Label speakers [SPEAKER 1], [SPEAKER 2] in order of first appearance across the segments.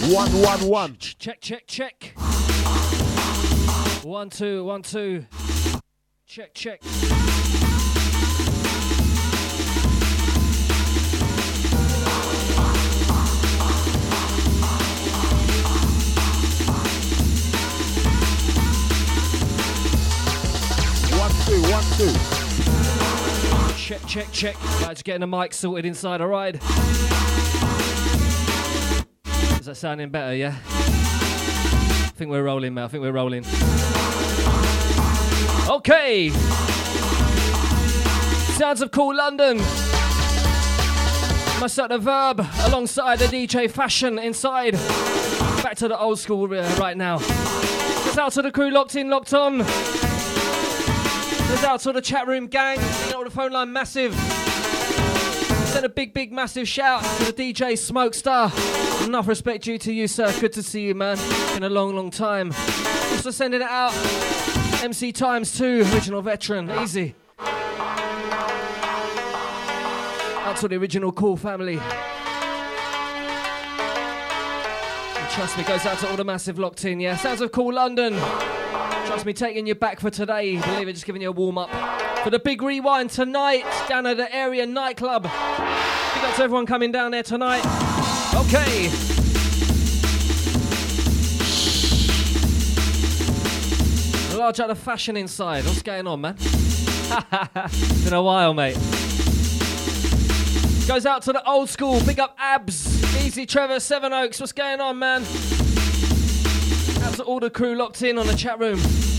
[SPEAKER 1] 111.
[SPEAKER 2] Check, check, check. 1 2 1 2. Check, check.
[SPEAKER 1] One, two.
[SPEAKER 2] Check, check, check. Right, just getting the mic sorted inside, alright? Is that sounding better, yeah? I think we're rolling, mate. I think we're rolling. Okay. Sounds of Cool London. Myself the Verb alongside the DJ Fashion inside. Back to the old school right now. Just out to the crew locked in, locked on. There's out to the chat room gang. You know the phone line massive. Send a big massive shout to the DJ Smokestar. Enough respect due to you, sir. Good to see you, man. Been a long time. Also sending it out. MC Times 2, original veteran. Easy. Out to the original Cool family. And trust me, goes out to all the massive locked in, yeah. Sounds of Cool London. Trust me, taking you back for today. Believe it, just giving you a warm up for the big rewind tonight down at the area nightclub. Big up to everyone coming down there tonight. Okay. Large out of fashion inside. What's going on, man? Been a while, mate. Goes out to the old school. Big up Abs. Easy Trevor, Seven Oaks. What's going on, man? Out to all the crew locked in on the chat room.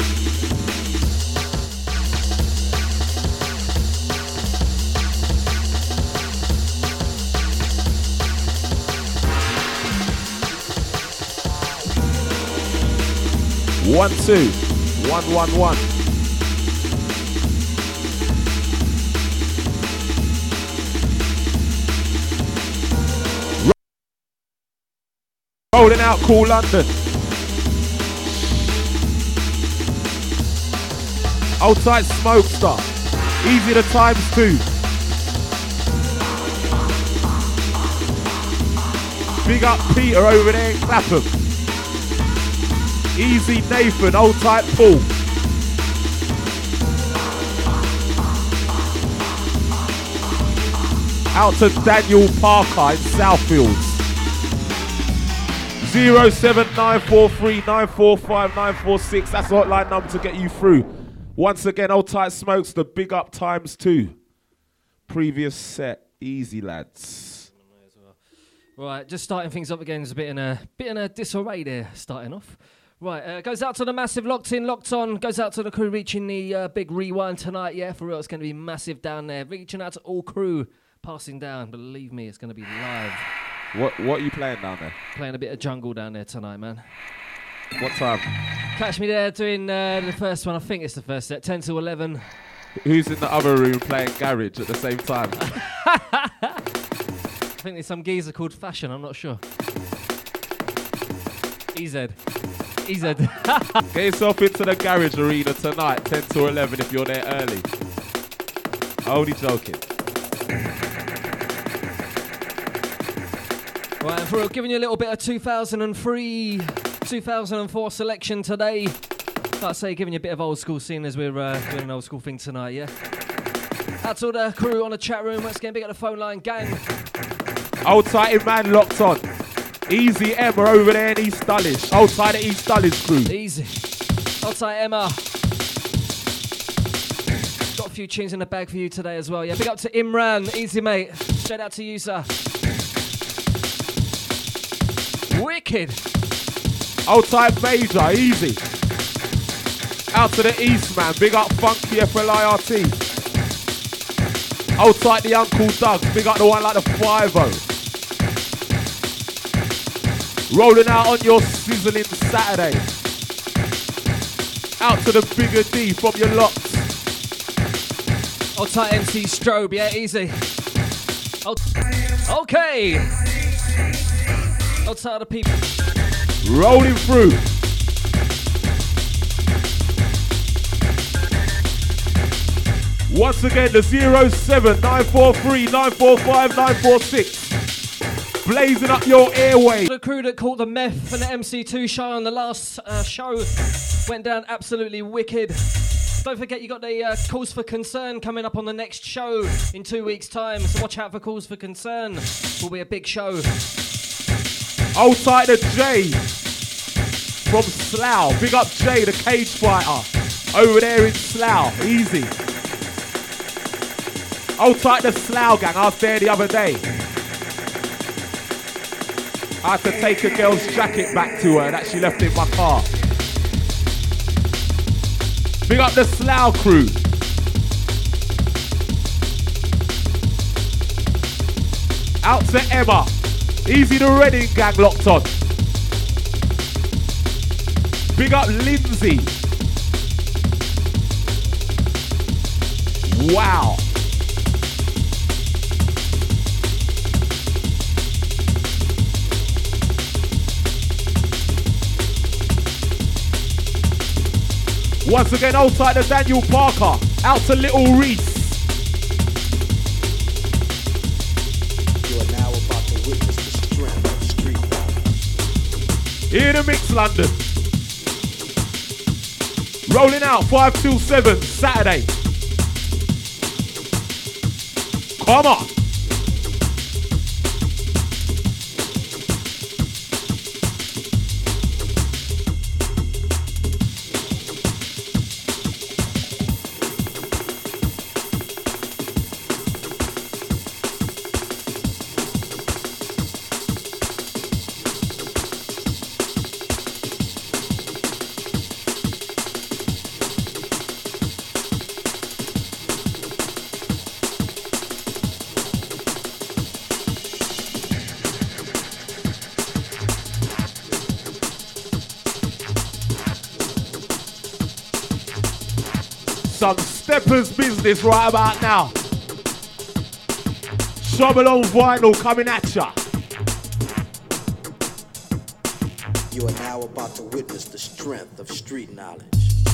[SPEAKER 1] One, two. 111. Rolling out Cool London. Outside Smokestar. Easy to times 2. Big up Peter over there in Clapham. Easy Nathan, old type Paul. Out to Daniel Parker in Southfields. 07943 945 946. That's the hotline number to get you through. Once again, old tight Smokes, the big up times 2. Previous set, easy lads.
[SPEAKER 2] Right, just starting things up again is a bit in a disarray there, starting off. Right, goes out to the massive locked in, locked on. Goes out to the crew reaching the big rewind tonight. Yeah, for real, it's going to be massive down there. Reaching out to all crew passing down. Believe me, it's going to be live.
[SPEAKER 1] What are you playing down there?
[SPEAKER 2] Playing a bit of jungle down there tonight, man.
[SPEAKER 1] What time?
[SPEAKER 2] Catch me there doing the first one. I think it's the first set, 10 to 11.
[SPEAKER 1] Who's in the other room playing Garage at the same time?
[SPEAKER 2] I think there's some geezer called Fashion. I'm not sure. EZ. Get
[SPEAKER 1] yourself into the Garage Arena tonight, 10 to 11 if you're there early. Only joking.
[SPEAKER 2] Right, and for real, giving you a little bit of 2003, 2004 selection today. Like I say, giving you a bit of old school scene as we're doing an old school thing tonight, yeah? Out to all the crew on the chat room. Let's get big at the phone line, gang.
[SPEAKER 1] Old tight man locked on. Easy Emma over there in East Dulwich. Old tight East Dulwich crew.
[SPEAKER 2] Easy. Old tight Emma. Got a few tunes in the bag for you today as well. Yeah, big up to Imran. Easy, mate. Straight out to you, sir. Wicked.
[SPEAKER 1] Old tight Major. Easy. Out to the East, man. Big up Funky FLIRT. Old tight the Uncle Doug. Big up the one like the 5-0. Rolling out on your sizzling Saturday. Out to the bigger D from your locks.
[SPEAKER 2] Old tight MC Strobe, yeah, easy. Okay. Old tight the people.
[SPEAKER 1] Rolling through. Once again, the 07943 945 946. blazing up your airway.
[SPEAKER 2] The crew that caught the meth and the MC2 show on the last show went down absolutely wicked. Don't forget you got the Cause for Concern coming up on the next show in 2 weeks' time, so watch out for Cause for Concern. Will be a big show.
[SPEAKER 1] Hold tight to Jay from Slough. Big up Jay, the cage fighter, over there in Slough. Easy. Hold tight to Slough gang. I was there the other day. I had to take a girl's jacket back to her that she left in my car. Big up the Slough crew. Out to Emma. Easy the Reading gang locked on. Big up Lindsay. Wow. Once again, hold tight to Daniel Parker. Out to Little Reese.
[SPEAKER 3] You are now about to witness the strength of street fighting.
[SPEAKER 1] In the mix, London. Rolling out 5 till 7, Saturday. Come on. Some steppers business right about now. Trouble on vinyl coming at ya.
[SPEAKER 3] You are now about to witness the strength of street knowledge.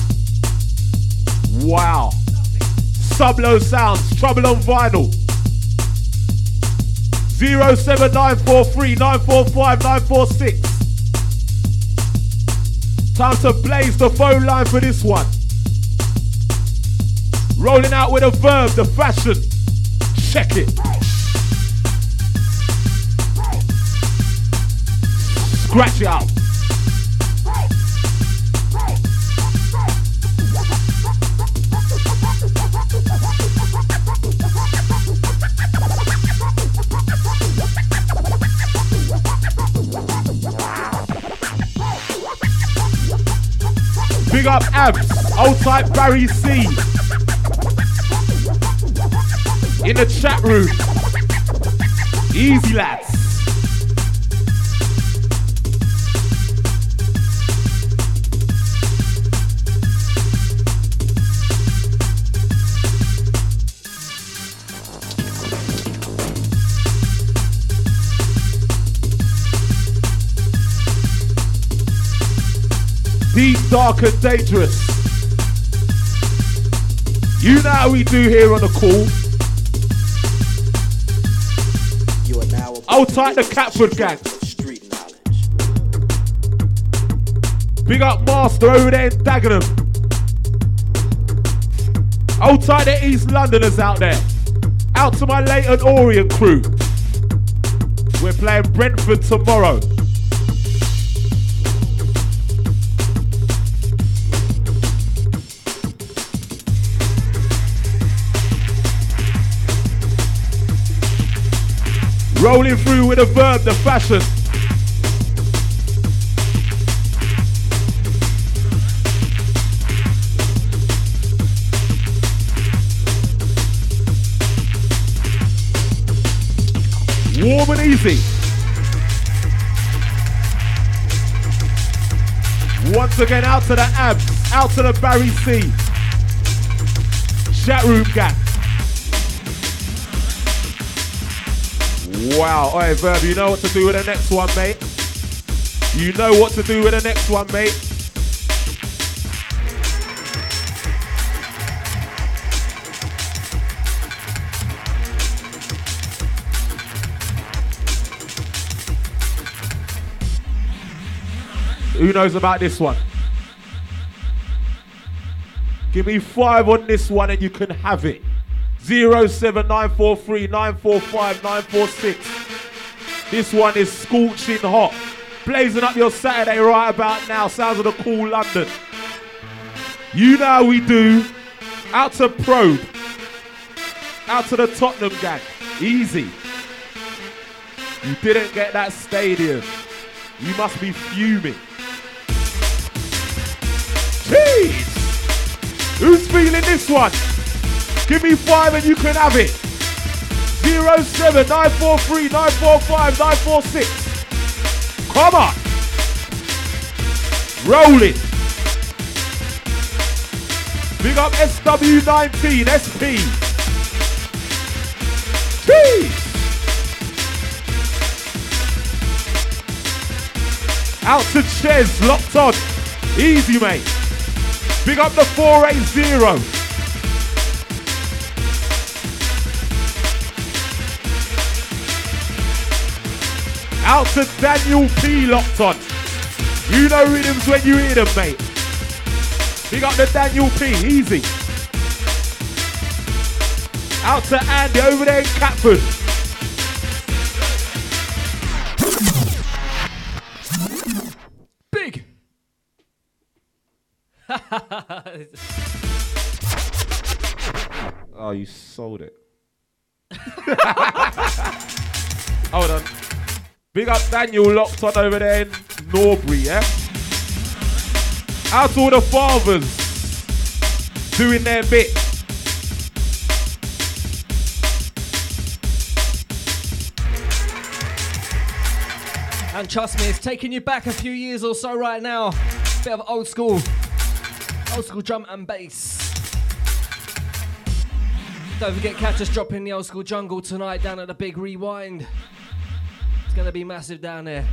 [SPEAKER 1] Wow. Sublow sounds, trouble on vinyl. 07943 945 946. Time to blaze the phone line for this one. Rolling out with a verb, the fashion. Check it. Scratch it out. Big up Abs, old type Barry C. In the chat room. Easy lads. Deep, dark and dangerous. You know how we do here on the call. Hold tight the Catford gang.
[SPEAKER 3] Street knowledge.
[SPEAKER 1] Big up Master over there in Dagenham. Hold tight the East Londoners out there. Out to my Leighton Orient crew. We're playing Brentford tomorrow. Rolling through with a verb, the fashion. Warm and easy. Once again, out to the Abs, out to the Barry C. Chat room gang. Wow, alright Verb, you know what to do with the next one, mate. You know what to do with the next one, mate. Who knows about this one? Give me 5 on this one and you can have it. 07943 945 946. This one is scorching hot. Blazing up your Saturday right about now. Sounds of the cool London. You know how we do. Out to Probe. Out to the Tottenham gang. Easy. You didn't get that stadium. You must be fuming. Jeez! Who's feeling this one? Give me 5 and you can have it. 07943 945 946. Come on. Rolling. Big up SW19 SP. Jeez. Out to Ches, locked on. Easy, mate. Big up the 480. Out to Daniel P, locked on. You know rhythms when you hear them, mate. Big up the Daniel P, easy. Out to Andy over there in Catford.
[SPEAKER 2] Big.
[SPEAKER 1] Oh, you sold it. Hold on. Big up Daniel locked on over there in Norbury, yeah? Out to all the fathers doing their bit.
[SPEAKER 2] And trust me, it's taking you back a few years or so right now. Bit of old school drum and bass. Don't forget, catch us dropping the old school jungle tonight down at the Big Rewind. It's gonna be massive down there.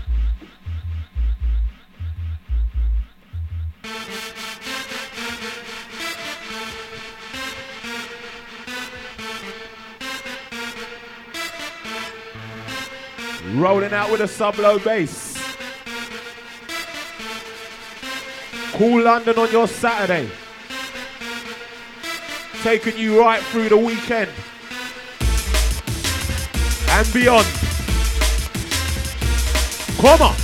[SPEAKER 1] Rolling out with a sub-low bass. Cool London on your Saturday. Taking you right through the weekend and beyond. Come on.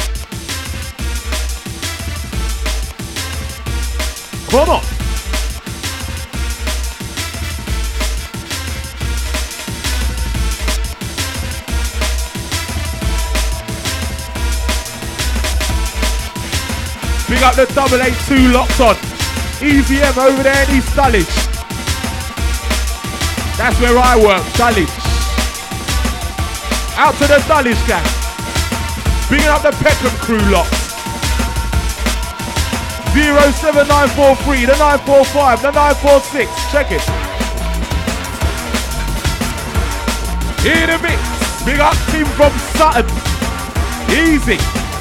[SPEAKER 1] Come on. Big up the 882 locked on. Easy M over there in East Dulwich. That's where I work, Dulwich. Out to the Dulwich gang. Bringing up the Peckham crew lot. 07943, the 945, the 946. Check it. Here the mix. Big up team from Sutton. Easy.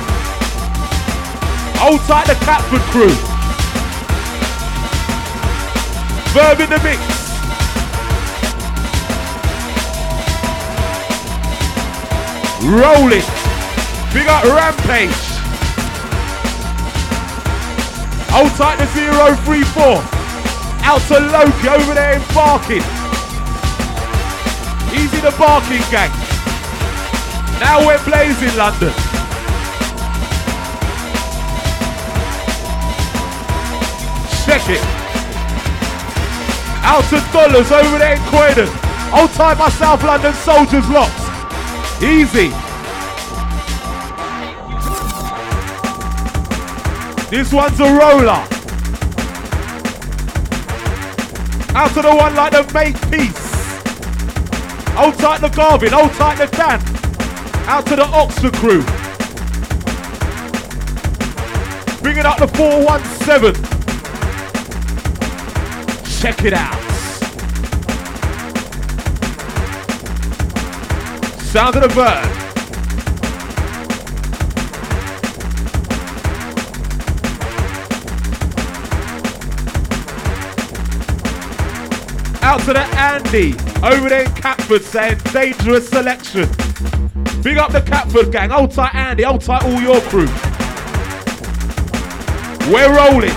[SPEAKER 1] Hold tight the Catford crew. Verb in the mix. Rolling. Big up Rampage. Hold tight the 034. Out to Loki over there in Barking. Easy the Barking gang. Now we're blazing London. Check it. Out to Dollars over there in Croydon. Hold tight my South London soldiers locked. Easy. This one's a roller. Out to the one like the Makepeace. Hold tight the Garvin, hold tight the Dan. Out to the Oxford crew. Bringing up the 417. Check it out. Sound of the bird. Out to the Andy over there in Catford saying dangerous selection. Big up the Catford gang. Hold tight Andy, hold tight all your crew. We're rolling.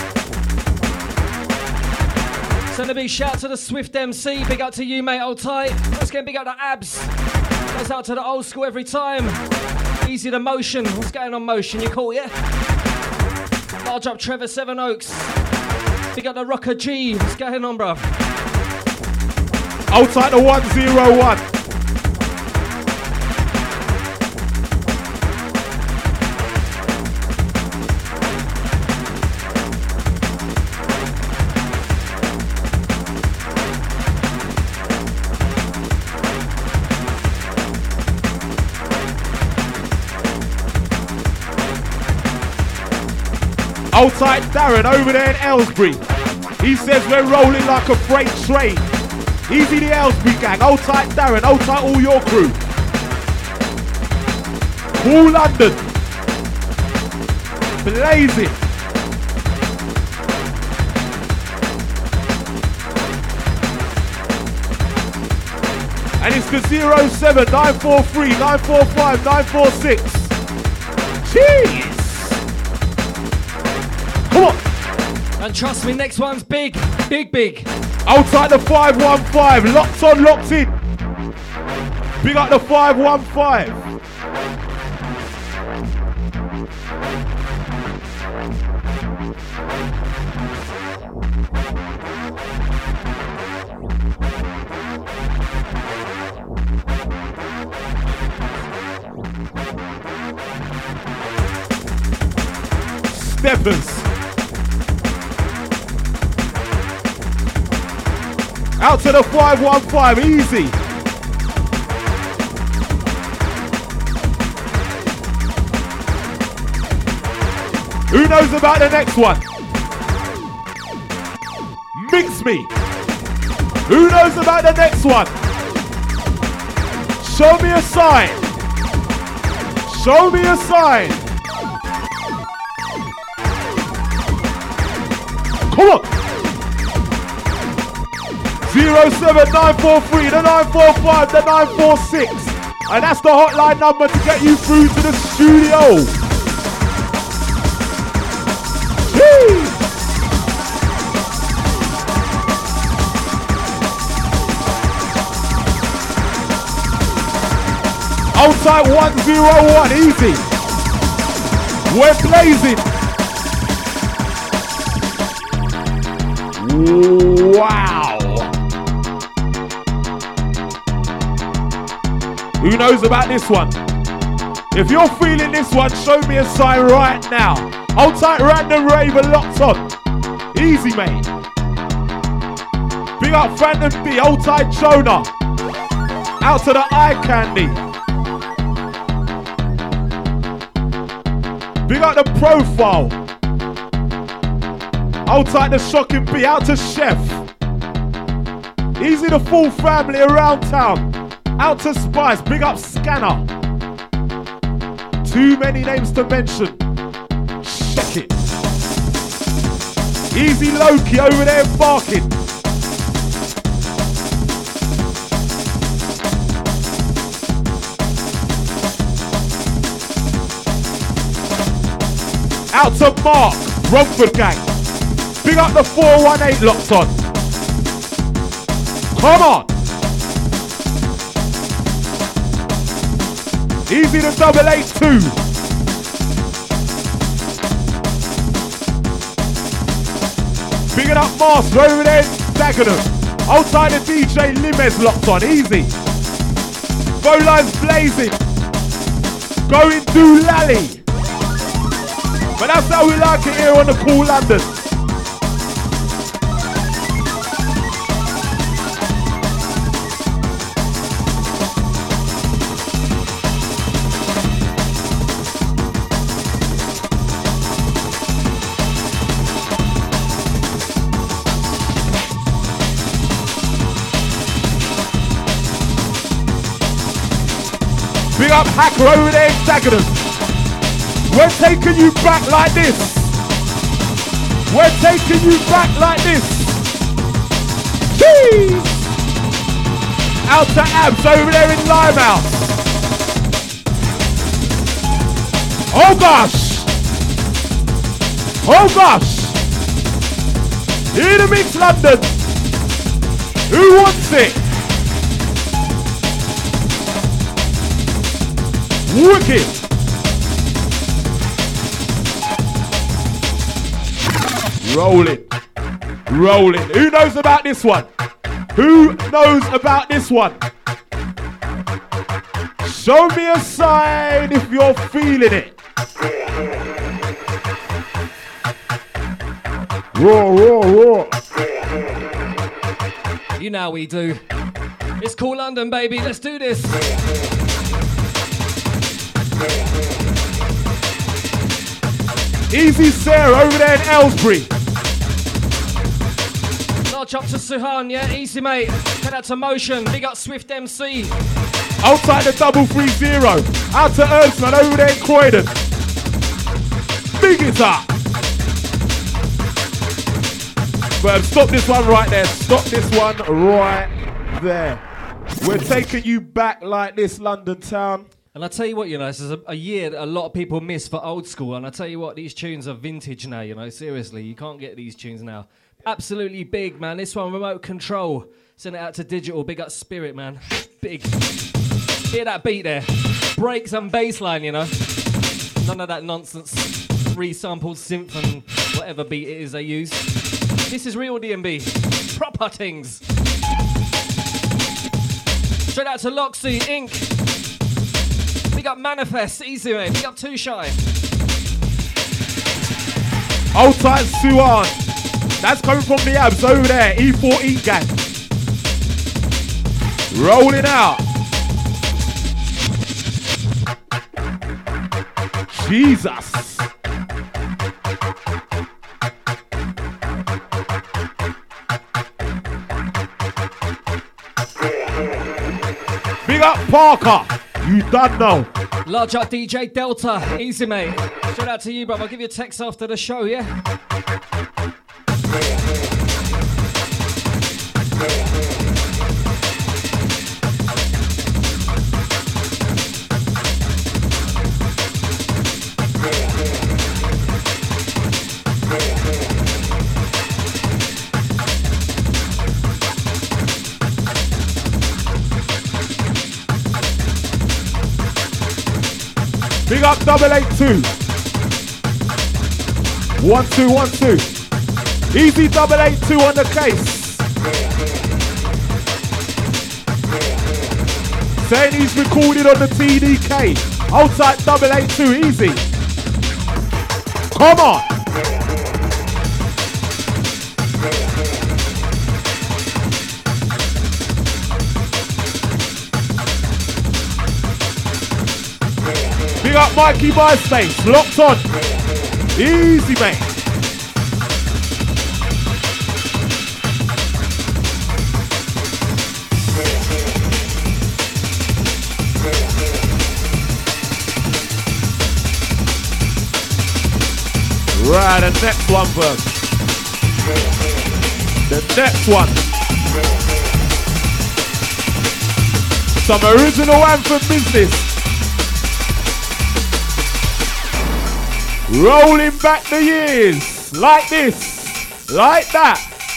[SPEAKER 2] Send a big shout to the Swift MC. Big up to you, mate. Hold tight. Let's get big up to Abs. Goes out to the old school every time. Easy to Motion. What's going on, Motion? You cool, yeah? Large up Trevor Seven Oaks. Big up the Rocker G. What's going on, bro?
[SPEAKER 1] Hold tight to 101. Hold tight, Darren, over there in Aylesbury. He says we're rolling like a freight train. Easy the Aylesbury gang. Hold tight, Darren. Hold tight, all your crew. Cool London. Blazing. And it's the 07 943 945 946. Jeez. Come on.
[SPEAKER 2] And trust me, next one's big, big, big.
[SPEAKER 1] Outside the 515, locked on, locked in. Big up the 515. Steppers. Out to the 515, easy. Who knows about the next one? Mix me. Who knows about the next one? Show me a sign. Show me a sign. Come on. 07943, the 945, the 946. And that's the hotline number to get you through to the studio. Woo! Outside 101, easy. We're blazing. Wow. Who knows about this one? If you're feeling this one, show me a sign right now. Hold tight, Random Raver, locked on. Easy, mate. Big up Phantom D, hold tight, Jonah. Out to the eye candy. Big up the profile. Hold tight, the Shocking B, out to Chef. Easy, the full family around town. Out to Spice, big up Scanner. Too many names to mention. Check it. Easy Loki over there barking. Out to Mark, Romford gang. Big up the 418 locked on. Come on. Easy to 882. Bigging up Master over there in Dagenham. Outside the DJ Limes locked on. Easy. Phone lines blazing. Going to Lally. But that's how we like it here on the Cool London. Big up Hacker over there in Dagenham. We're taking you back like this. We're taking you back like this. Jeez. Out to Abs over there in Limehouse. Oh gosh. Oh gosh! In the mix, London. Who wants it? Wicked. Rolling. Rolling. Who knows about this one? Who knows about this one? Show me a sign if you're feeling it. Roar, roar, roar.
[SPEAKER 2] You know how we do. It's Cool London, baby. Let's do this.
[SPEAKER 1] Easy Sarah over there in Aylesbury.
[SPEAKER 2] Large up to Suhan, yeah? Easy, mate. Head out to Motion. Big up Swift MC.
[SPEAKER 1] Outside the 330. Out to Earthman over there in Croydon. Big it up. But stop this one right there. Stop this one right there. We're taking you back like this, London town.
[SPEAKER 2] And I tell you what, you know, this is a year that a lot of people miss for old school. And I tell you what, these tunes are vintage now, you know, seriously. You can't get these tunes now. Absolutely big, man. This one, Remote Control. Send it out to Digital. Big up Spirit, man. Big. Hear that beat there. Breaks and bass line, you know. None of that nonsense. Resampled synth and whatever beat it is they use. This is real DMB. Proper things. Straight out to Loxy, Inc. Big up Manifest. Easy, mate. Big up Too Shy.
[SPEAKER 1] Old tight Suan. That's coming from the abs over there. E4E gang. Rolling out. Jesus. Big up Parker. You done know.
[SPEAKER 2] Large up DJ Delta. Easy, mate. Shout out to you, brother. I'll give you a text after the show, yeah?
[SPEAKER 1] Big up 882. 1212. Easy 882 on the case. Saying he's recorded on the TDK. Outside 882, easy. Come on. Big up Mikey MySpace, locked on. Easy, mate. Right, the next one first. The next one. Some original anthem business. Rolling back the years, like this, like that.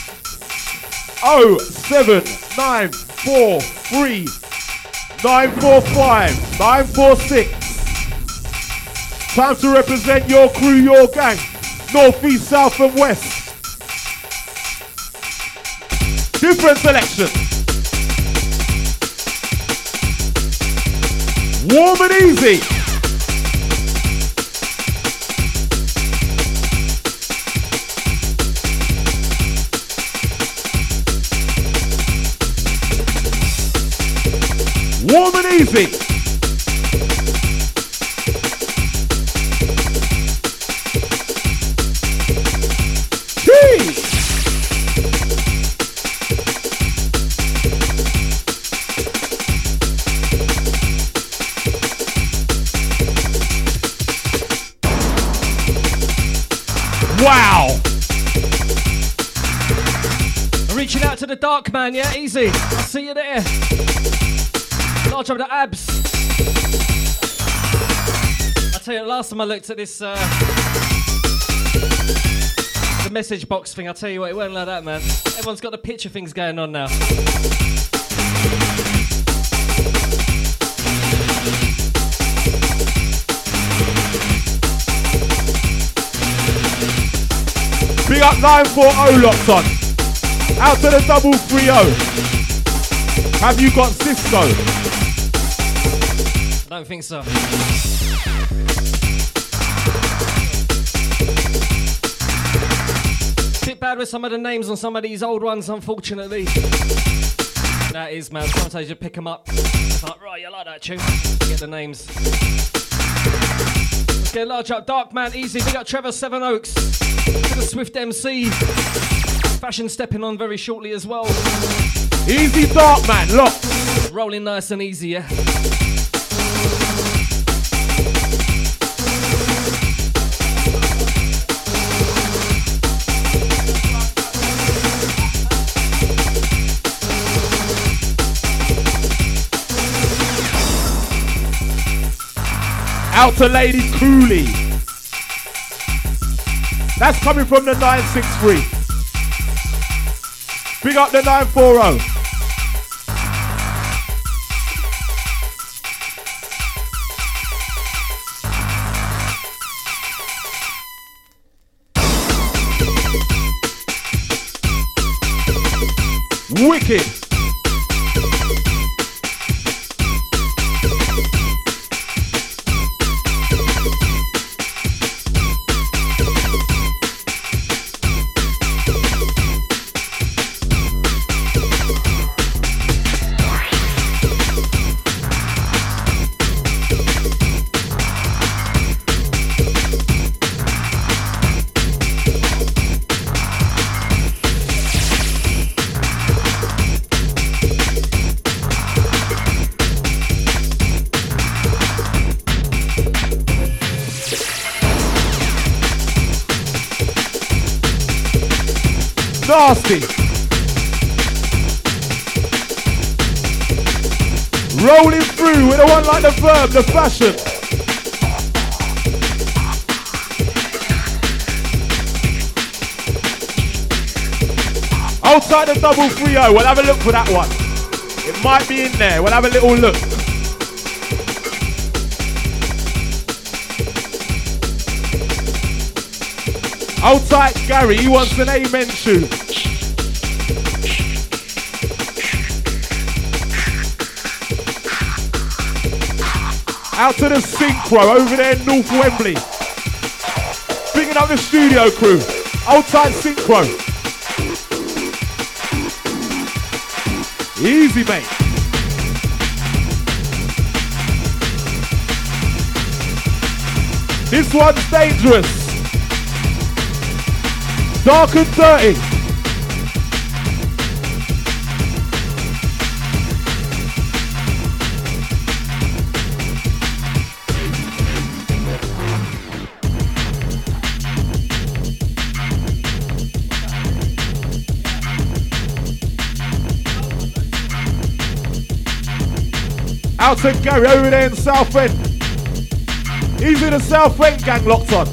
[SPEAKER 1] 07943 945 946. Time to represent your crew, your gang, north, east, south and west. Different selection. Warm and easy. Warm and easy. Jeez. Wow.
[SPEAKER 2] I'm reaching out to the dark man, yeah? Easy. I'll see you there. Large up the abs. I tell you, last time I looked at this The message box thing, I tell you what, it weren't like that, man. Everyone's got the picture things going on now.
[SPEAKER 1] Big up 940 locked on. Out to the 330. Have you got Cisco?
[SPEAKER 2] Don't think so. Bit bad with some of the names on some of these old ones, unfortunately. That is, man. Sometimes you pick them up. It's like, right, you like that tune. Get the names. Let's get large up. Dark Man, easy. Big up Trevor Seven Oaks. To the Swift MC. Fashion stepping on very shortly as well.
[SPEAKER 1] Easy Dark Man, look.
[SPEAKER 2] Rolling nice and easy, yeah.
[SPEAKER 1] Out to Lady Cooley. That's coming from the 963. Big up the 940. Wicked. Nasty. Rolling through with a one like the verb, the fashion. Outside the 330, we'll have a look for that one. It might be in there, we'll have a little look. Outside Gary, he wants an amen shoe. Out to the Synchro over there in North Wembley. Picking up the studio crew. Outside Synchro. Easy, mate. This one's dangerous. Dark and dirty. Out to Gary over there in Southend. Easy the Southend gang locked on.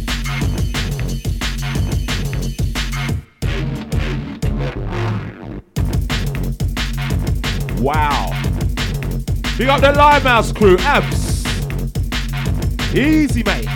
[SPEAKER 1] Wow. Big up the Limehouse crew, Abs. Easy, mate.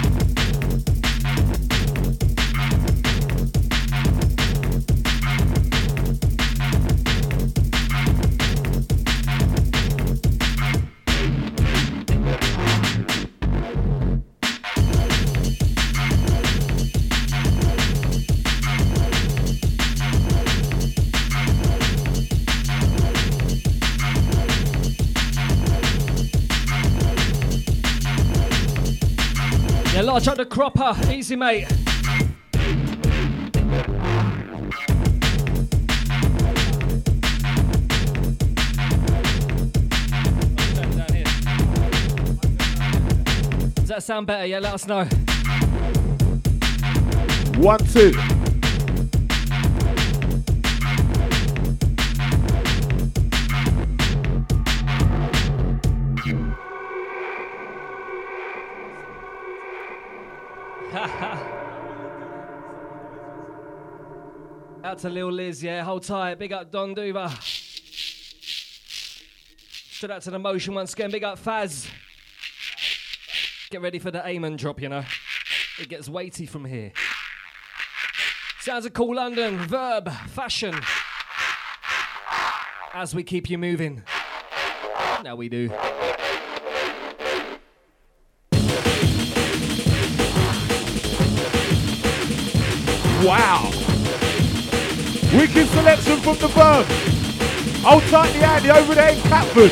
[SPEAKER 2] Yeah, large up the cropper. Easy, mate. Does that sound better? Yeah, let us know.
[SPEAKER 1] 1, 2.
[SPEAKER 2] Out to Lil Liz, yeah, hold tight. Big up Don Duva. Shout out to the Motion once again. Big up Faz. Get ready for the Amen drop, you know. It gets weighty from here. Sounds of Cool London, Verb, Fashion. As we keep you moving. Now we do.
[SPEAKER 1] Wow. Wicked selection from the Verb. Hold tight the Andy over there in Catford.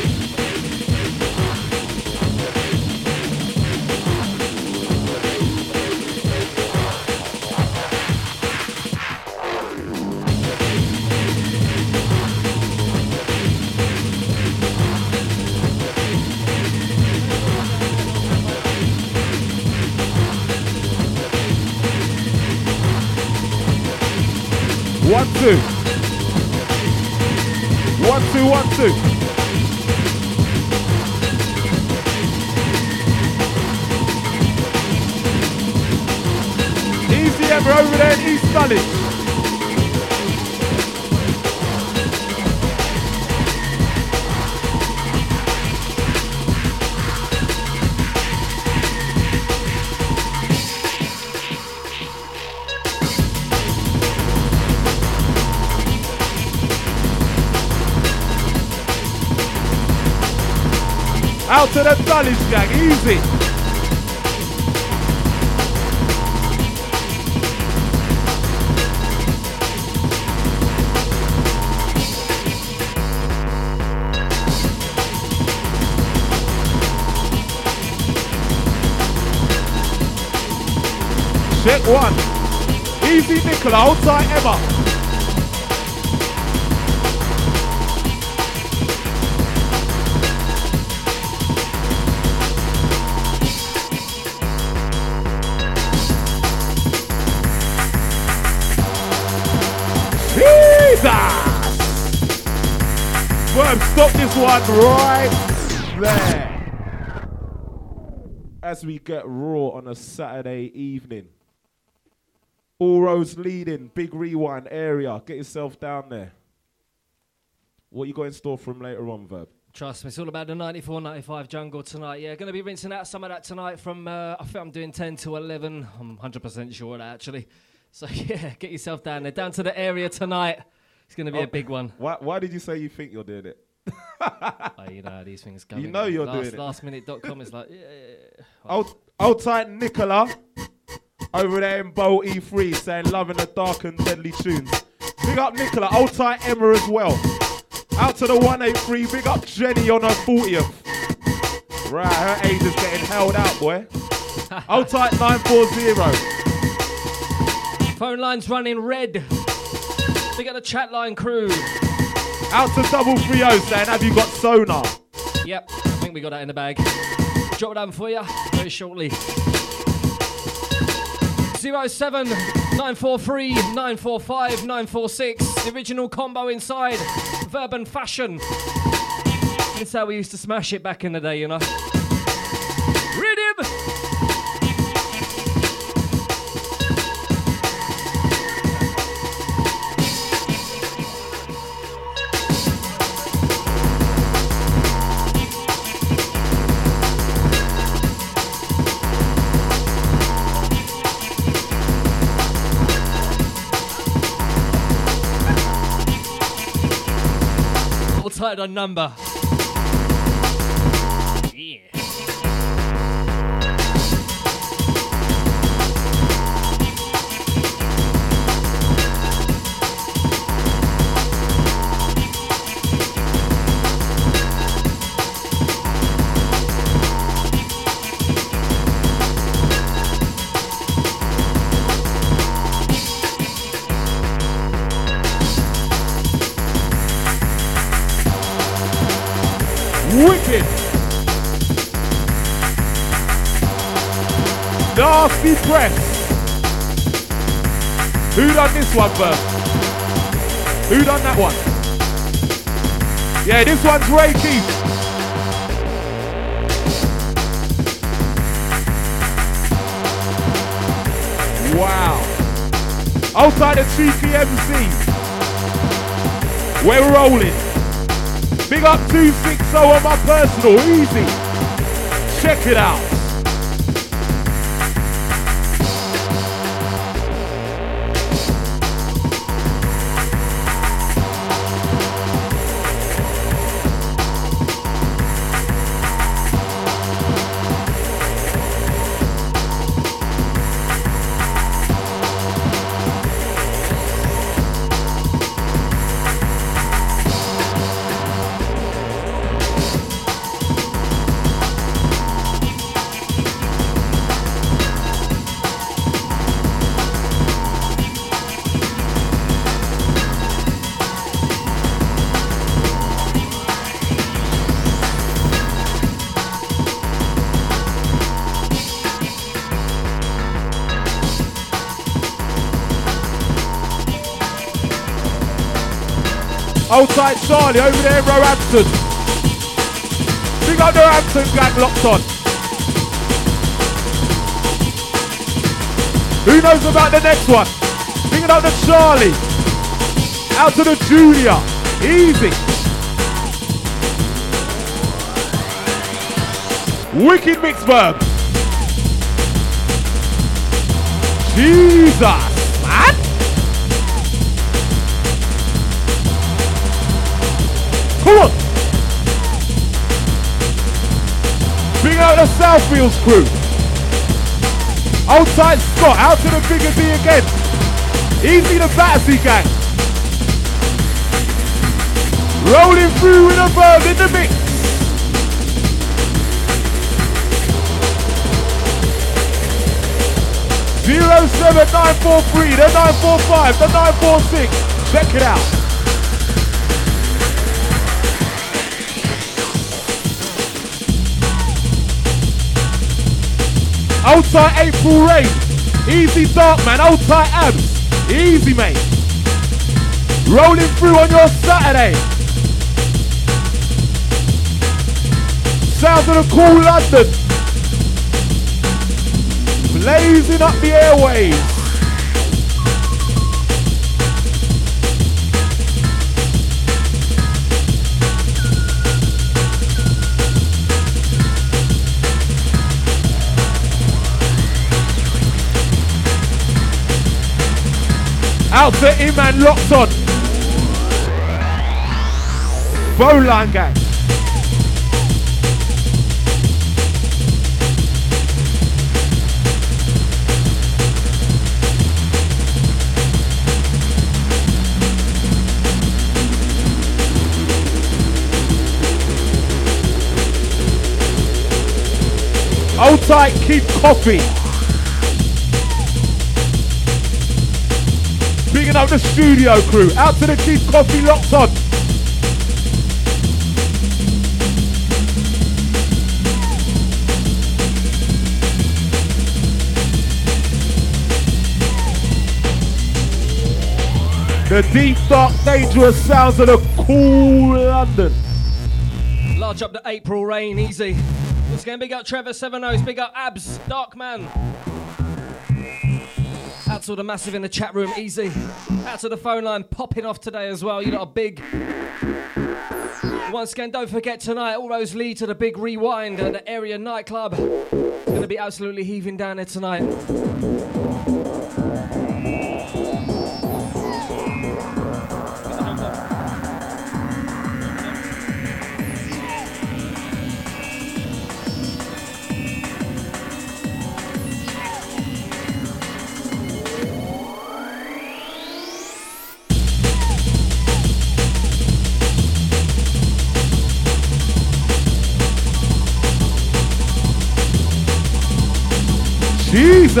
[SPEAKER 1] One, two. 1, 2, 1, 2. Easy Emma over there in East Dulwich. Out to the Dulwich gang, easy. Check one. Easy Nicola, hold tight Emma. Verb, stop this one right there. As we get raw on a Saturday evening. All roads leading, big rewind area. Get yourself down there. What you got in store for him later on, Verb?
[SPEAKER 2] Trust me, it's all about the 94-95 jungle tonight. Yeah, going to be rinsing out some of that tonight from, I think I'm doing 10 to 11. I'm 100% sure of that, actually. So, yeah, get yourself down there. Down to the area tonight. It's going to be a big one.
[SPEAKER 1] Why did you say you think you're doing it?
[SPEAKER 2] You know how these things go.
[SPEAKER 1] You know you're doing it.
[SPEAKER 2] Lastminute.com is like, yeah.
[SPEAKER 1] Hold tight Nicola. Over there in Bowl E3 saying loving the dark and deadly tunes. Big up Nicola. Hold tight Emma as well. Out to the 183. Big up Jenny on her 40th. Right, her age is getting held out, boy. Hold tight 940.
[SPEAKER 2] Phone line's running red. Big up the chat line crew.
[SPEAKER 1] Out to 330 saying, have you got sonar?
[SPEAKER 2] Yep, I think we got that in the bag. Drop it down for you very shortly. 07 943 945 946. The original combo inside. Verb and Fashion. That's how we used to smash it back in the day, you know. Rhythm! Tight on number. Yeah.
[SPEAKER 1] Wicked. Nasty press. Who done this one, Bert? Who done that one? Yeah, this one's Ray Keith. Wow. Outside the cheeky MC. We're rolling. Big up 260 on my personal, easy. Check it out. Old tight Charlie over there in Roehampton. Big up the Roehampton gang locked on. Who knows about the next one? Big up the Charlie. Out to the Junior. Easy. Wicked Mixburg. Jesus, man. Come on. Bring out the Southfields crew. Old tight Scott, out to the Bigger D again. Easy the Battersea gang. Rolling through with a bird in the mix. Zero 7943, the 945, the 946. Check it out. Old tight April Rain. Easy Dark man, old tight Abs. Easy mate. Rolling through on your Saturday. Sounds of the cool London. Blazing up the airwaves. Out to Iman locked on. Bowline gang. Old tight Keep Coffee. Bigging up the studio crew. Out to the Keep Coffee locked on. The deep, dark, dangerous sounds of the cool London.
[SPEAKER 2] Large up the April Rain, easy. Once again, big up Trevor 7-0s, big up Abs, Dark Man. Out to all the massive in the chat room, easy. Out to the phone line, popping off today as well. You lot are big. Once again, don't forget tonight, all roads lead to the big rewind at the area nightclub. Gonna be absolutely heaving down there tonight.
[SPEAKER 1] Jesus!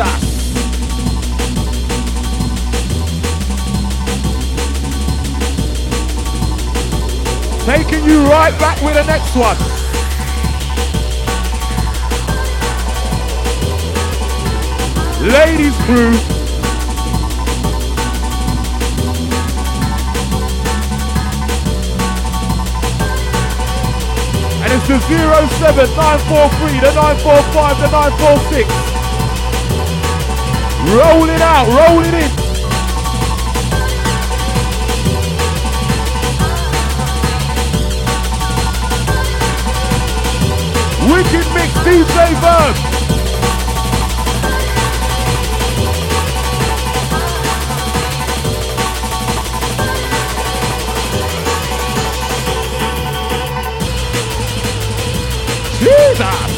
[SPEAKER 1] Taking you right back with the next one. Ladies crew. And it's the 07943, the 945, the 946. Roll it out, roll it in. DJ Verb. Jesus.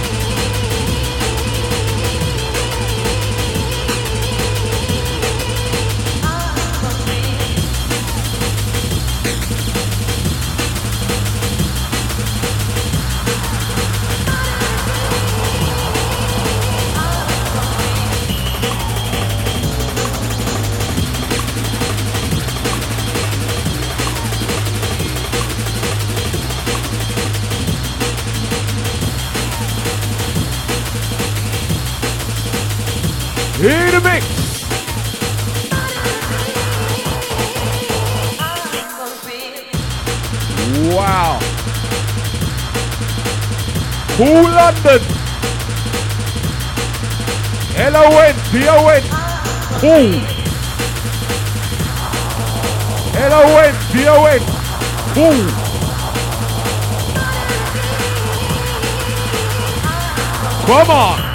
[SPEAKER 1] In the mix. Wow. Cool London. L-O-N, D-O-N. Cool. L-O-N, D-O-N. Cool. Come on.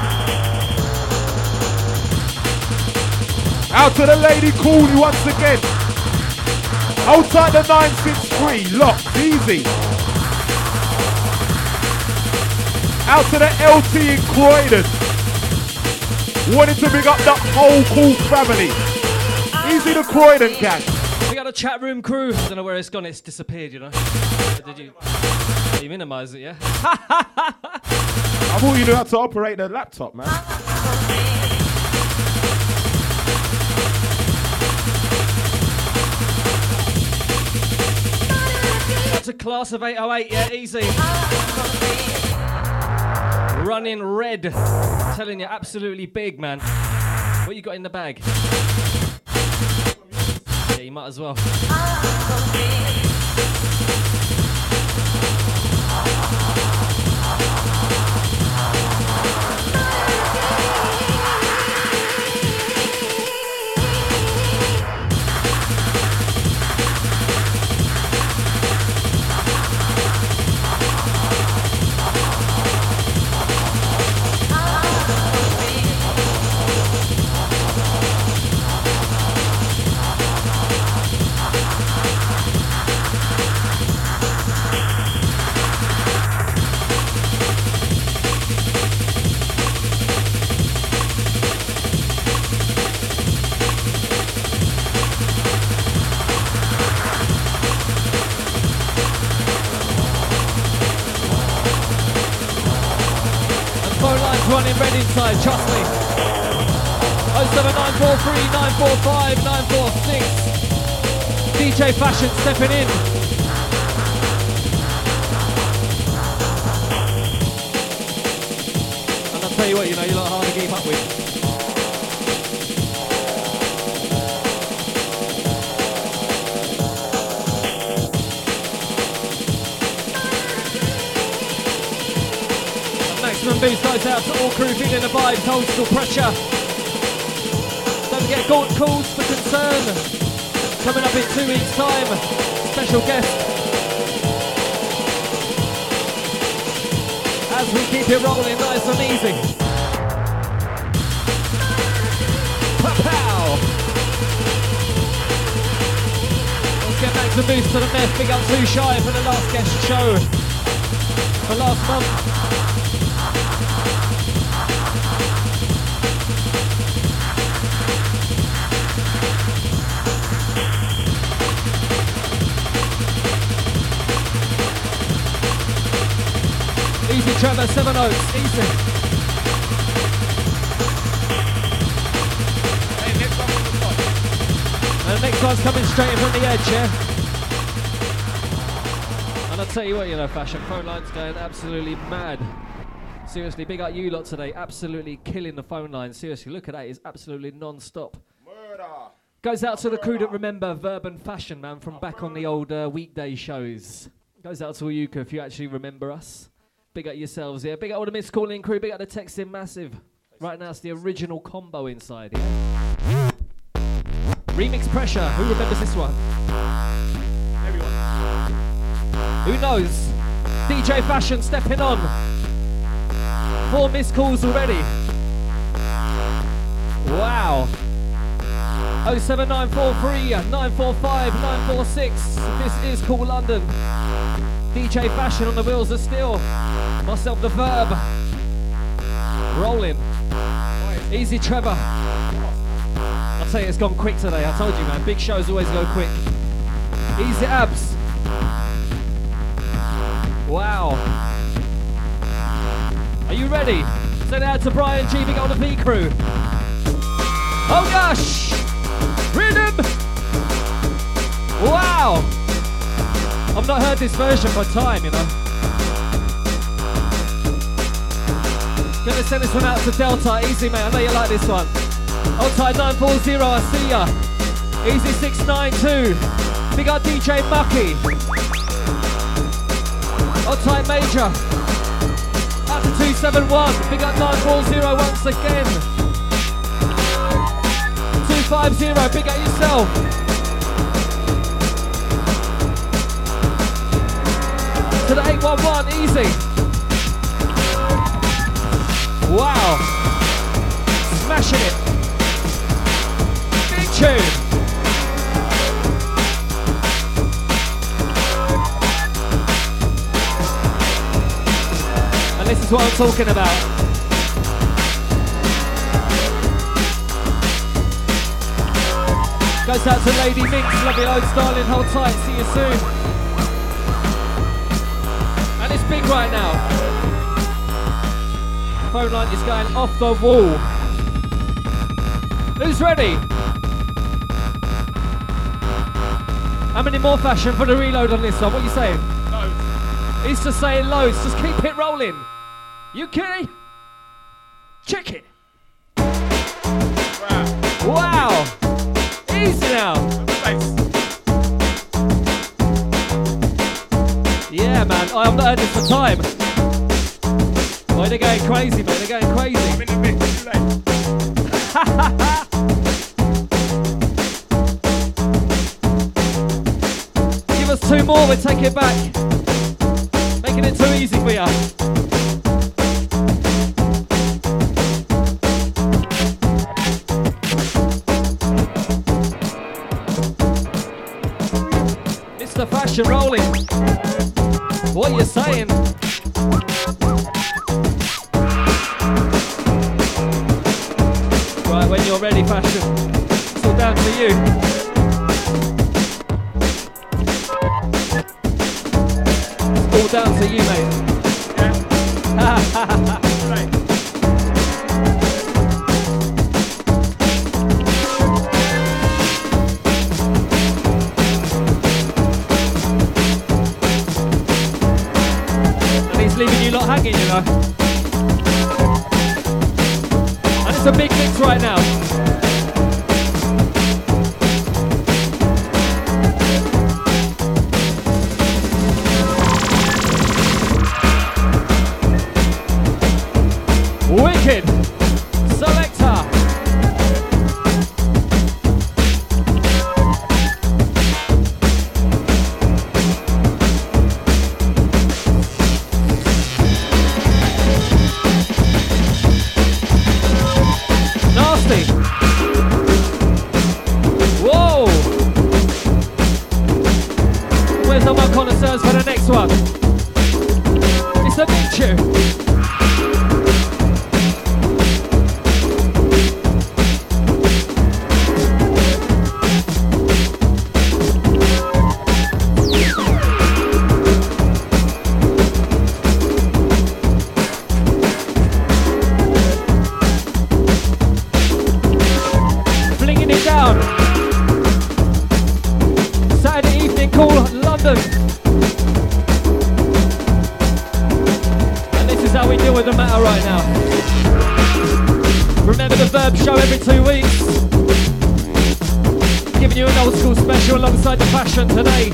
[SPEAKER 1] Out to the lady Cooley once again. Outside the 963, locked, easy. Out to the LT in Croydon. Wanted to big up the whole Cool family. Easy the Croydon gang.
[SPEAKER 2] We got a chat room crew. I don't know where it's gone, it's disappeared, you know. Did you minimize it, yeah?
[SPEAKER 1] I thought you knew how to operate the laptop, man.
[SPEAKER 2] A class of 808, yeah, easy. Running red. I'm telling you, absolutely big, man. What you got in the bag? Yeah, you might as well. Running red inside, trust me. 07943 945 946. DJ Fashion stepping in. And I'll tell you what, you know, you're not hard to keep up with. Boost goes out to all crew feeling the vibes, old school pressure. Don't forget calls for concern. Coming up in 2 weeks' time. Special guest. As we keep it rolling nice and easy. Pow! Let's get back to boost to the meth. Big up Too Shy for the last guest show. For last month. Easy Trevor, 7 Oaks, easy.
[SPEAKER 1] Hey, next one on the top.
[SPEAKER 2] And the next one's coming straight in from the edge, yeah? And I'll tell you what, you know, Fashion, phone line's going absolutely mad. Seriously, big up you lot today, absolutely killing the phone line. Seriously, look at that, it's absolutely non-stop.
[SPEAKER 1] Murder.
[SPEAKER 2] Goes out to the crew that remember Verb and Fashion, man, from back on the old weekday shows. Goes out to all you if you actually remember us. Big up yourselves, yeah. Big up all the missed calling crew. Big up the texting massive. Right now it's the original combo inside, yeah. Remix Pressure. Who remembers this one?
[SPEAKER 1] Everyone.
[SPEAKER 2] Who knows? DJ Fashion stepping on. 4 missed calls already. Wow. 07943 945 946. This is Cool London. DJ Fashion on the wheels of steel. Myself, the Verb. Rolling. Easy Trevor. I'll tell you, it's gone quick today. I told you, man. Big shows always go quick. Easy Abs. Wow. Are you ready? Send it out to Brian G. Big on the P crew. Oh gosh! Rhythm! Wow! I've not heard this version for time, you know. Gonna send this one out to Delta. Easy, mate. I know you like this one. Hold tight 940, I see ya. Easy 692. Big up DJ Mucky. Hold tight Major. Out to 271. Big up 940 once again. 250. Big up yourself. To the 811. Easy. Wow. Smashing it. Big tune. And this is what I'm talking about. Goes out to Lady Minx, love you loads, darling, hold tight, see you soon. And it's big right now. Phone line is going off the wall. Who's ready? How many more Fashion for the reload on this one? What are you saying?
[SPEAKER 1] Loads.
[SPEAKER 2] He's just saying loads. Just keep it rolling. You kidding? Check it. Wow. Easy now. Yeah, man. I've not heard this for time. Boy, they're going crazy, man. They're going crazy.
[SPEAKER 1] I'm in a bit too late.
[SPEAKER 2] Give us 2 more, we'll take it back. Making it too easy for you. Mr. Fashion rolling. What you saying? Right, when you're ready, Fashion. It's all down to you. All down to you, mate.
[SPEAKER 1] Right.
[SPEAKER 2] And he's leaving you lot hanging, you know. And it's a big mix right now. Wicked Selector. Nasty. Whoa. Where's all my connoisseurs for the next one? It's a big tune. Show every 2 weeks. Giving you an old school special alongside the Fashion today.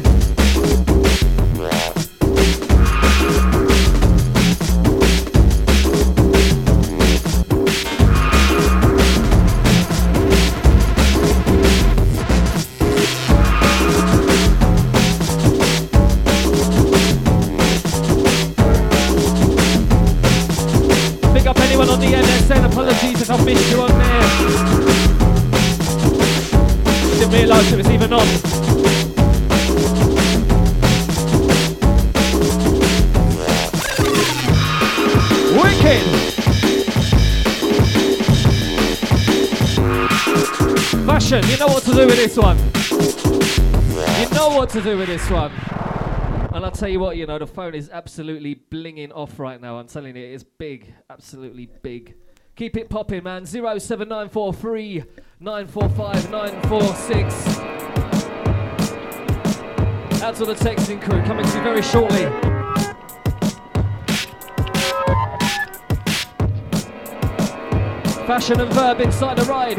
[SPEAKER 2] missed you on there. Didn't realise it was even on. Wicked! Fashion, you know what to do with this one. You know what to do with this one. And I'll tell you what, you know, the phone is absolutely blinging off right now. I'm telling you, it is big, absolutely big. Keep it popping, man. 07943 945 946. Out to the texting crew, coming to you very shortly. Fashion and Verb inside the ride.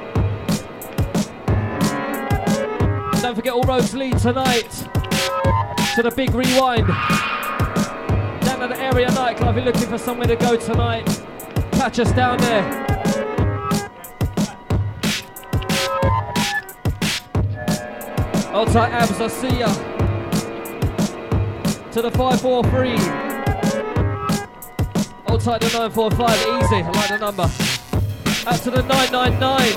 [SPEAKER 2] Don't forget all roads lead tonight to the big rewind. Down at the area nightclub, you're looking for somewhere to go tonight. Catch us down there. Hold tight, Abs, I see ya. To the 543. Hold tight, the 945, easy, I like the number. Out to the 999.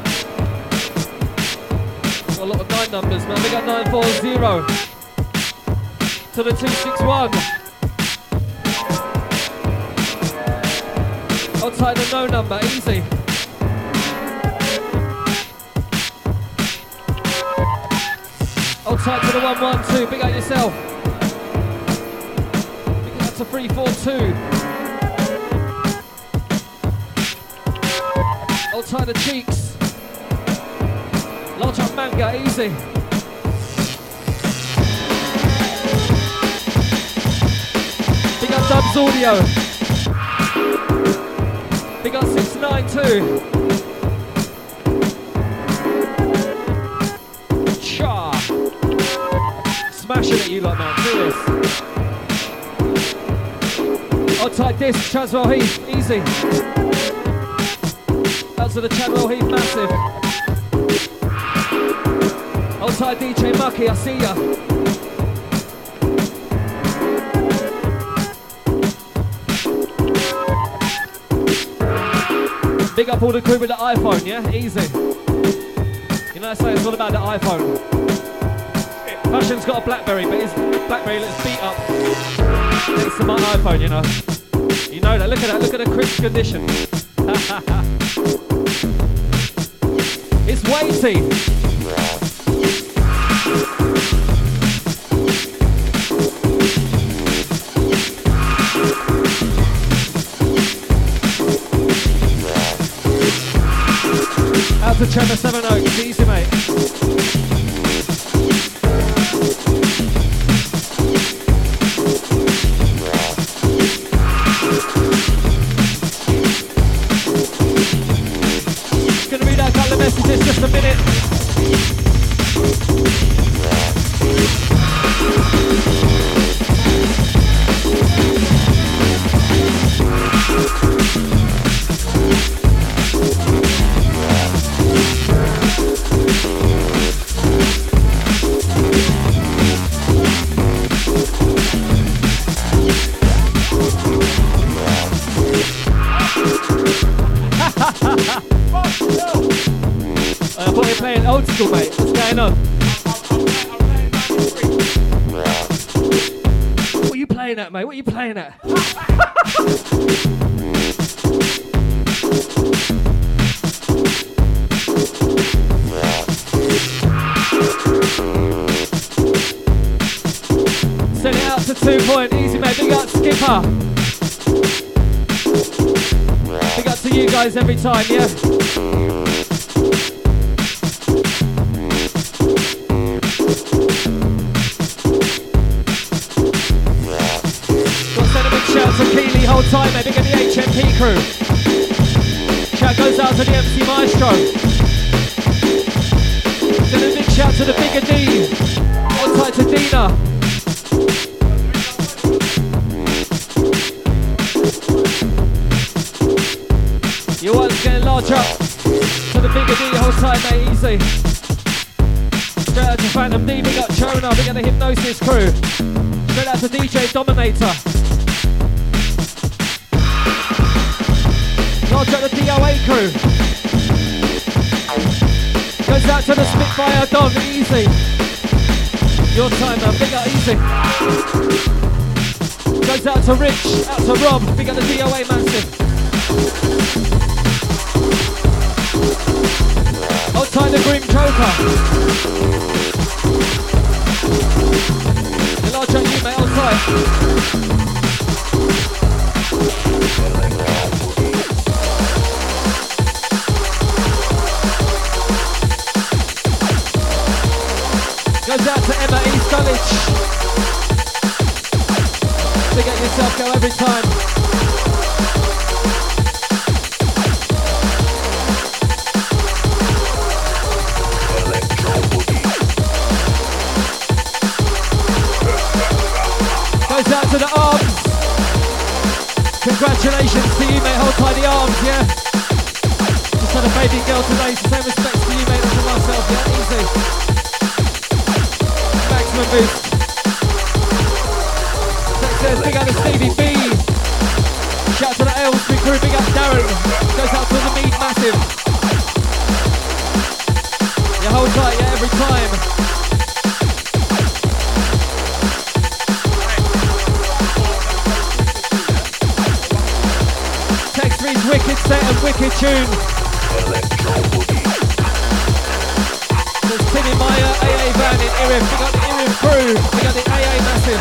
[SPEAKER 2] Got a lot of 9 numbers, man. We got 940. To the 261. Outside the no number, easy. Outside to the 112, big up yourself. Big up to 342. Outside the cheeks. Large up manga, easy. Big up Dubs Audio. Big up 692. Cha. Smashing at you like that, serious. Outside disc, Chaswell Heath, easy. Out to the Chadwell Heath, massive. Outside DJ Mucky, I see ya. Big up all the crew with the iPhone, yeah? Easy. You know, I say it's all about the iPhone. Fashion's got a BlackBerry, but his BlackBerry looks beat up next to my iPhone, you know. You know that, look at that, look at the crisp condition. It's weighty. Out to Trevor Sevenoaks, easy mate. Gonna read out a couple of messages, just a minute. I thought you were playing old school, mate. What's going on? What are you playing at, mate? What are you playing at? Send it out to 2 Point. Easy, mate. Big up, Skipper. Big up to you guys every time, yeah? Shout out to Keely, hold tight, mate. Big up the HMP crew. Shout goes out to the MC Maestro. Send a big shout to the Bigger D. Hold tight to Dina. Your one's getting large up. To the Bigger D, hold tight, mate. Easy. Straight out to Phantom D. Big up Chona. Big up the Hypnosis crew. Straight out to DJ Dominator. Large up the DOA crew. Goes out to the Spitfire Dom, Easy. Your time man, big up Easy. Goes out to Rich, out to Rob, big up the DOA massive. Hold tight the Grim Joker. The large up you mate, hold tight. Goes out to Emma East Dulwich. Big at yourself, go every time. Goes out to the arms. Congratulations to you mate, hold tight the arms, yeah? Just had a baby girl today, so same respects to you mate and to myself, yeah? Easy. Maximum boost. Text says big up to Stevie B. Shout out to the Aylesbury crew, big up Darren. Goes out to the Mead Massive. You hold tight, yeah, every time. Text reads wicked set and wicked tune. There's Timmy Meyer, AA Van in Irif, big up the Irif crew, big up the AA Massive.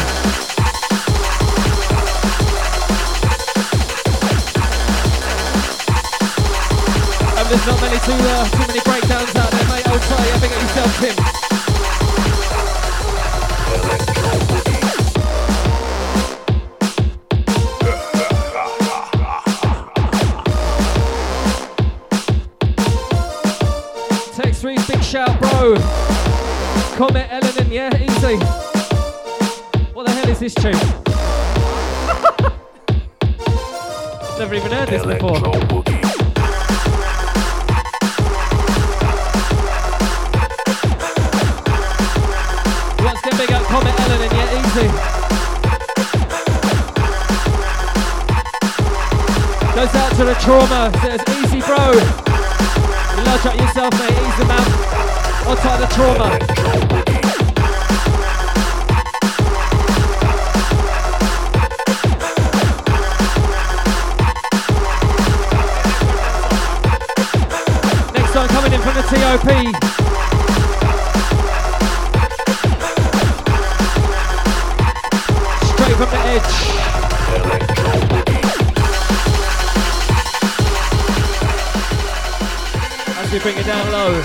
[SPEAKER 2] And there's not many too many breakdowns out there, mate. Hold tight, yeah, big up yourself, Tim. Text reads big shout, bro. Comment Elenin, yeah, easy. What the hell is this tune? Never even heard this before. Once again, big up Comment Elenin, yeah, easy. Goes out to the Trauma, says easy, bro. You lodge up yourself, mate, easy, man. On top of the Trauma. Next one coming in from the TOP. Straight from the edge. As we bring it down low.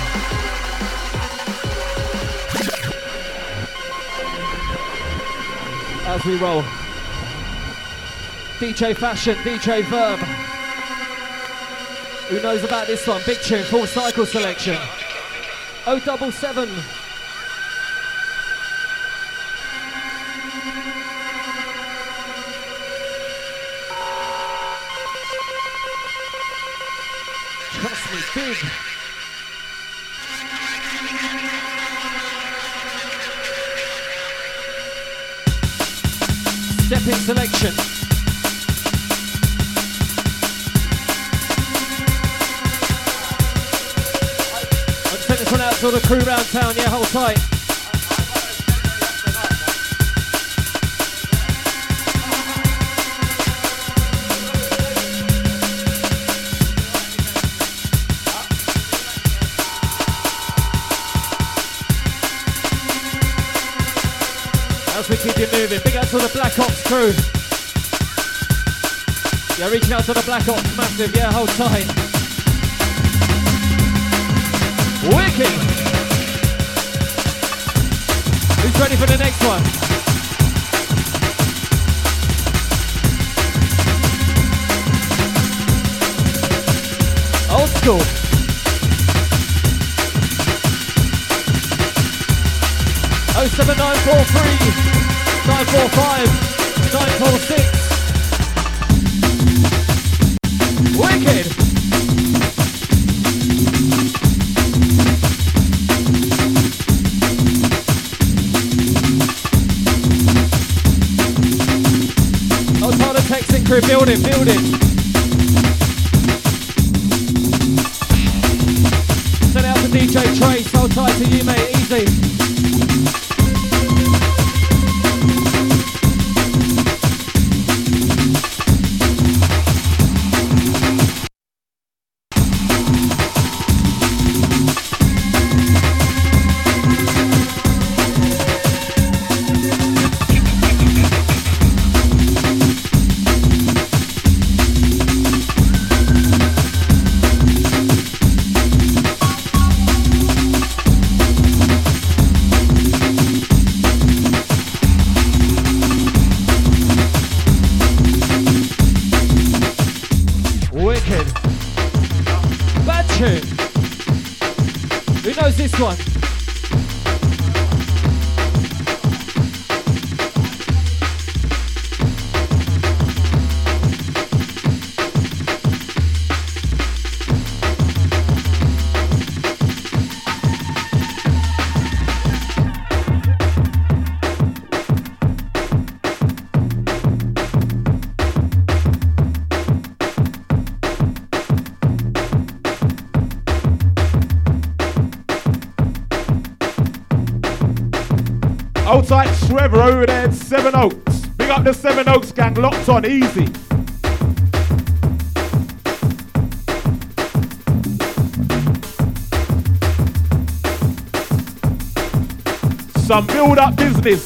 [SPEAKER 2] As we roll. DJ Fashion, DJ Verb. Who knows about this one? Big tune, full cycle selection. 077. Trust me, big. Step in selection. I'll send this one out to all the crew round town, yeah, hold tight. As we keep it moving, big up to the Black Ops crew. Yeah, reaching out to the Black Ops massive, yeah, hold tight. Wicked! Who's ready for the next one? Old school. Oh 7943 945 946. Wicked! Oh, Tyler Texan crew, building. Trace, hold tight to you, mate. Easy. This one.
[SPEAKER 1] Hold tight, Trevor over there in Seven Oaks. Big up the Seven Oaks gang, locked on, easy. Some build-up business.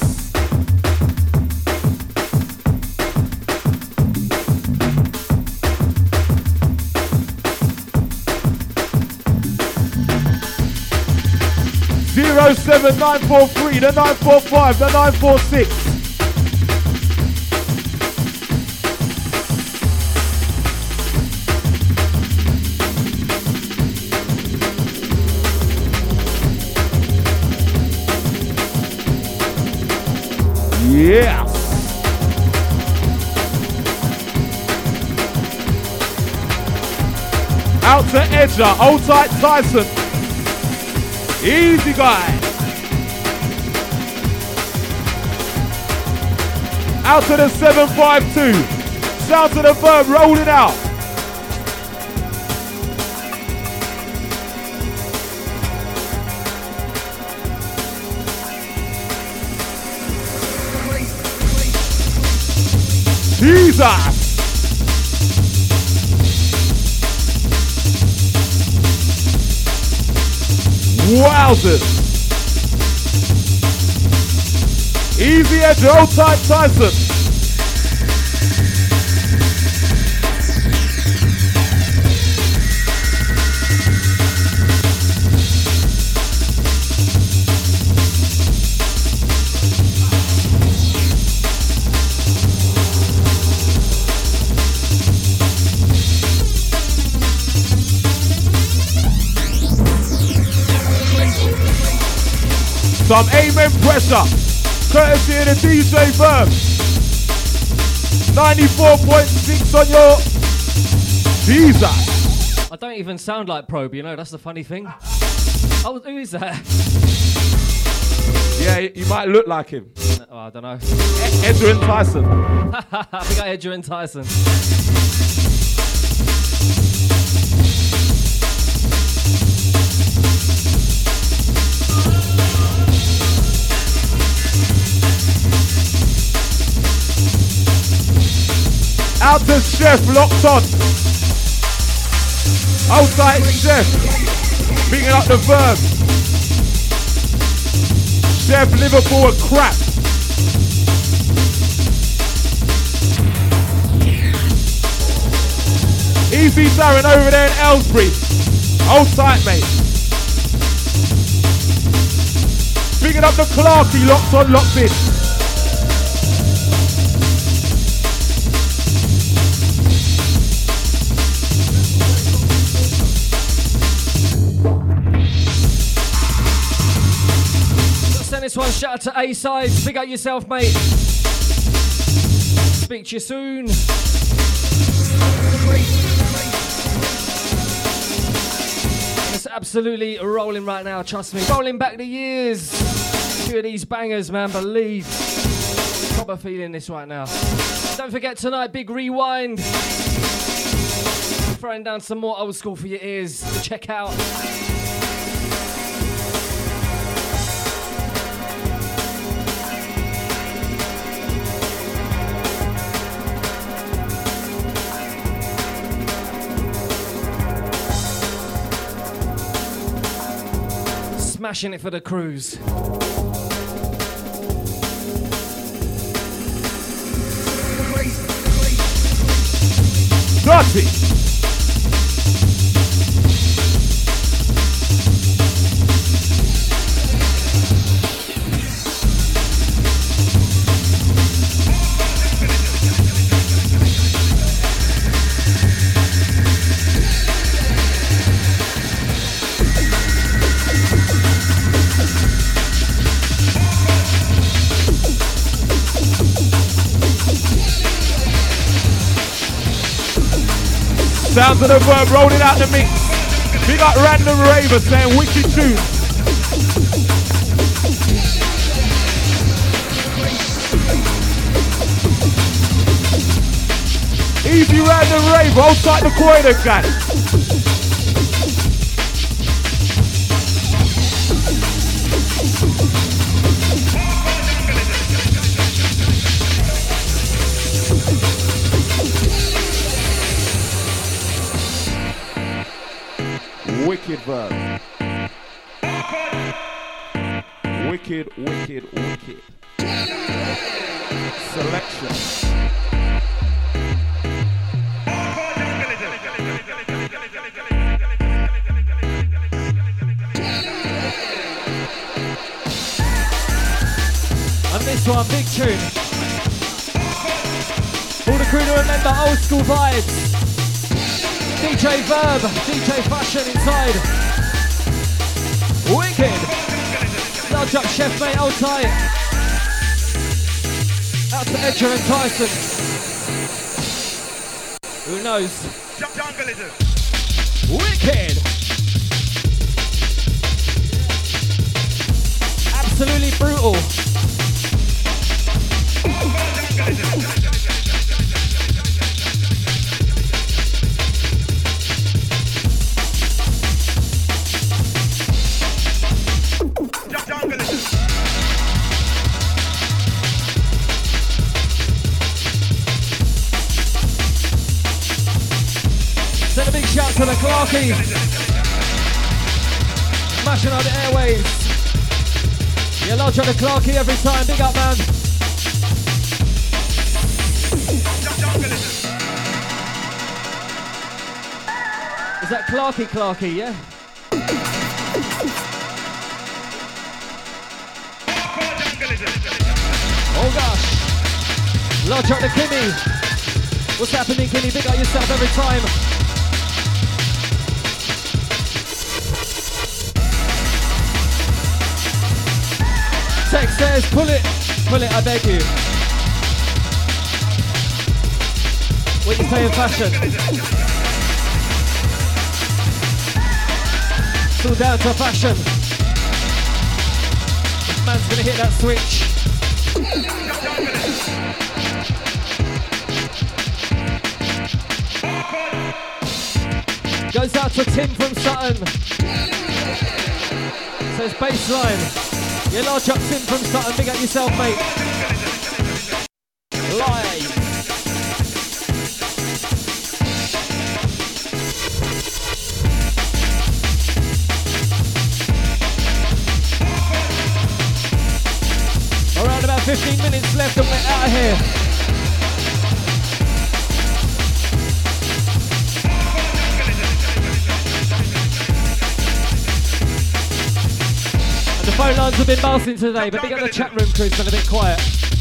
[SPEAKER 1] Zero 7943, the 945, the 946. Yeah. Out to Edger, hold tight Tyson. Easy guy. Out to the 752. Shout to the Verb, rolling out. Jesus. Wowzers. Easy edge, hold tight Tyson. Some amen pressure, courtesy of the DJ Verb. 94.6 on your Jesus.
[SPEAKER 2] I don't even sound like Probe, you know, that's the funny thing. Oh, who is that?
[SPEAKER 1] Yeah, you might look like him.
[SPEAKER 2] Oh, I don't know.
[SPEAKER 1] Edger and Tyson.
[SPEAKER 2] I think I Edger and Tyson.
[SPEAKER 1] Out to Chef, locked on. Outside Chef, picking up the Verb. Chef, Liverpool are crap. Easy Darren over there in Aylesbury. Hold tight, mate. Picking up the Clarky, locked on, locked in.
[SPEAKER 2] This one, shout out to A-Side. Big up yourself, mate. Speak to you soon. It's absolutely rolling right now, trust me. Rolling back the years. Two of these bangers, man, believe. Proper feeling this right now. Don't forget tonight, big rewind. Throwing down some more old school for your ears to check out. smashing it for the cruise.
[SPEAKER 1] Dirty. Sounds of the verb rolling out the mix. Big up Random Raver saying wicked tune. Easy Random Raver, outside the corner, guy. Wicked verb. Wicked, wicked, wicked. Selection.
[SPEAKER 2] And this one, big tune. All the crew to remember old school vibes. DJ Verb, DJ Fashion inside. Wicked. Large up Chef Mate, hold tight. Out to Edger and Tyson. Who knows? Wicked. Absolutely brutal. Send a big shout to the Clarkies. Smashing out the airwaves. Yeah, large on the Clarkie every time. Big up, man. Is that Clarkie, yeah? Oh gosh. Large on the Kimmy. What's happening, Kimmy? Big up yourself every time. Text says, pull it, I beg you. What you say in fashion? It's all down to fashion. This man's gonna hit that switch. Goes out to Tim from Sutton. Says baseline. Yeah, large up Tim from Sutton, big up yourself, mate. Live. Around about 15 minutes left and we're out of here. The phone lines have been bouncing today, but big up the chat room crew's been a bit quiet.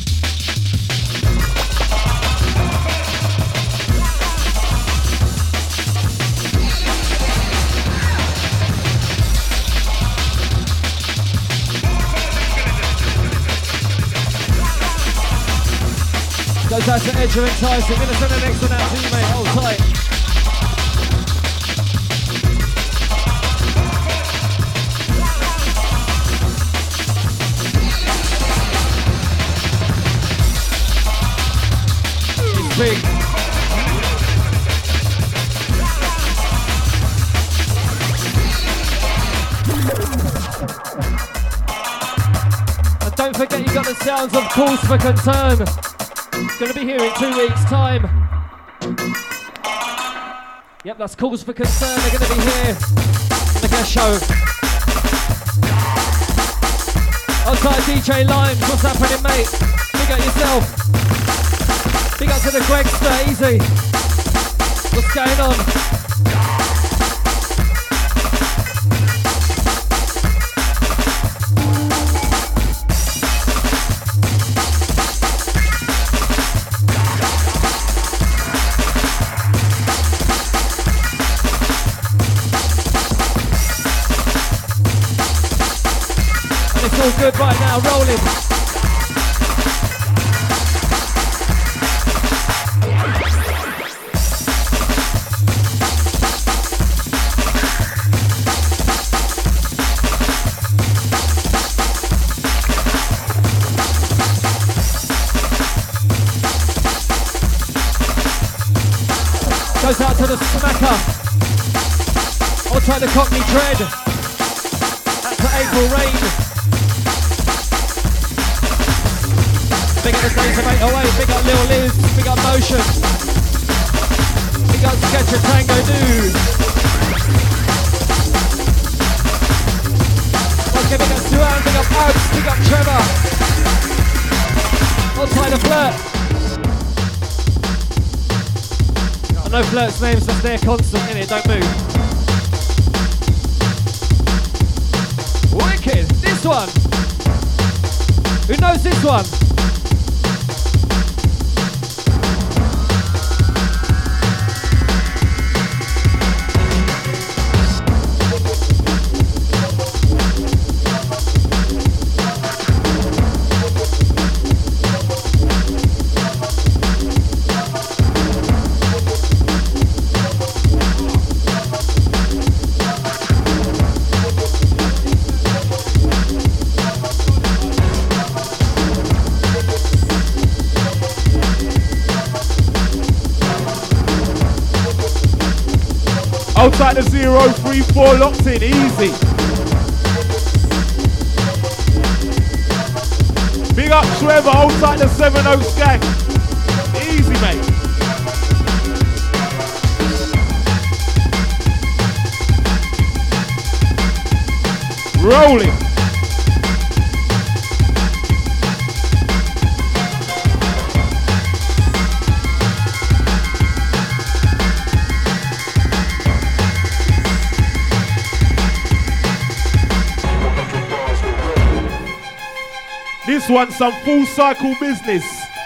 [SPEAKER 2] Goes out to Edger and Tyson. Gonna send the next one out to you, mate. Hold tight. Big. And don't forget you got the sounds of Cause for Concern. Gonna be here in 2 weeks' time. Yep, that's Cause for Concern. They're gonna be here making a show. Outside DJ Limes, what's happening, mate? Big up yourself. Big up to the Gregster, easy. What's going on? All good right now, rolling. Goes out to the smacker. I'll try the Cockney Tread. That's to April Rain. Big up the days of 808, big up Lil Liz, big up Motion. Big up Sketcher Tango Dude. Okay, big up Duan, big up Oaks, big up Trevor. Outside the Flirt. I know Flirt's name's just there constant, innit? Don't move. Wicked, this one. Who knows this one?
[SPEAKER 1] Outside the 034 locked in, easy. Big up Trevor, outside the 70 gang. Easy, mate. Rolling. This one's some full cycle business.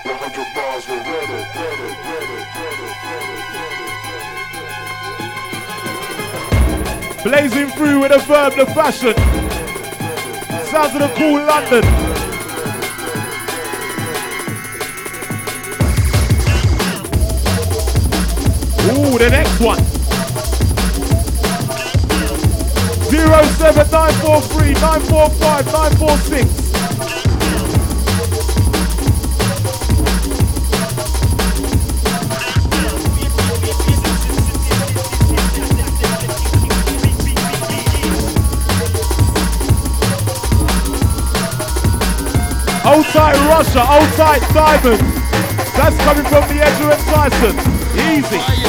[SPEAKER 1] Blazing through with the verb, the fashion. Sounds of the cool London. Ooh, the next one. 07943 945 946. Hold tight Russia, hold tight Simon. That's coming from the Edger and Tyson. Easy.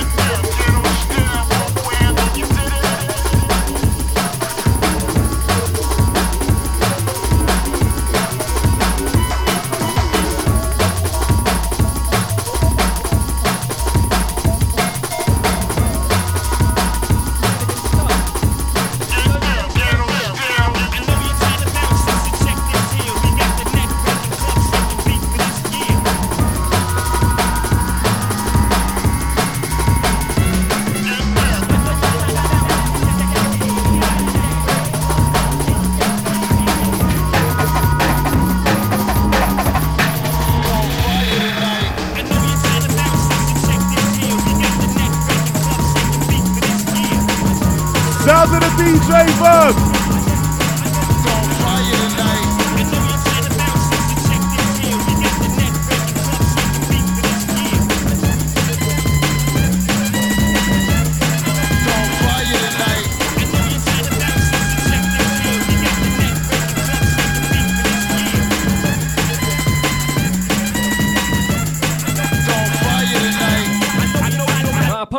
[SPEAKER 1] Sounds of the DJ Verb.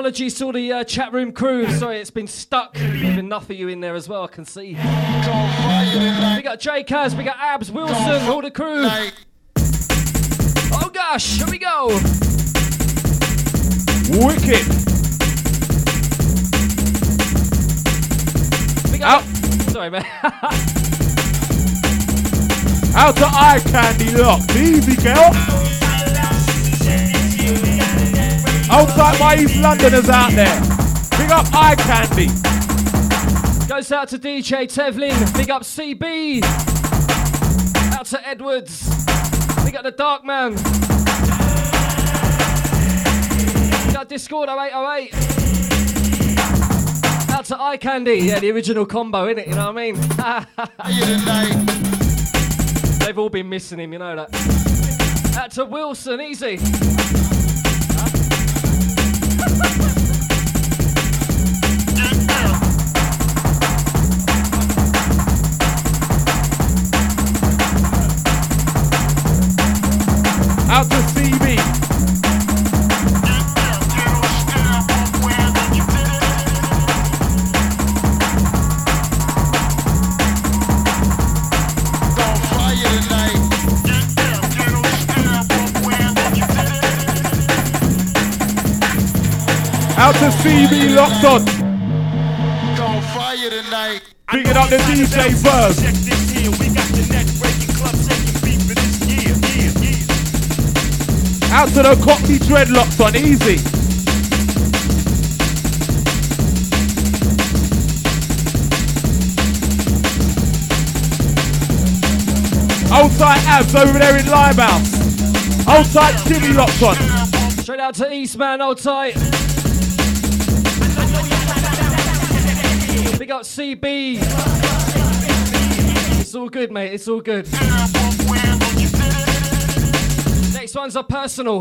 [SPEAKER 2] apologies to all the chat room crew. Sorry, it's been stuck. There's been enough of you in there as well, I can see. We got J Kaz, we got Abs, Wilson, all the crew. Oh gosh, here we go.
[SPEAKER 1] Wicked.
[SPEAKER 2] We got sorry, man.
[SPEAKER 1] Out to Eye Candy Locked. Easy, girl. Outside my East Londoners out there. Big up Eye Candy.
[SPEAKER 2] Goes out to DJ Tevlin. Big up CB. Out to Edwards. Big up the Dark Man. Big up Discord 0808. Out to Eye Candy. Yeah, the original combo, innit? You know what I mean? They've all been missing him, you know that. Out to Wilson, easy.
[SPEAKER 1] Out to CB. Out to CB Locked On.
[SPEAKER 4] Gon' fire tonight.
[SPEAKER 1] Picking up the DJ Verb.
[SPEAKER 4] Check this here, we got the neck breaking club taking beat for this year.
[SPEAKER 1] Out to the Cockney Dreadlocks On. Easy. Hold tight Abs over there in Limehouse. Hold tight Jimmy Locked On.
[SPEAKER 2] Straight out to Eastman, hold tight. Big up CB. It's all good, mate. It's all good. Next one's a personal.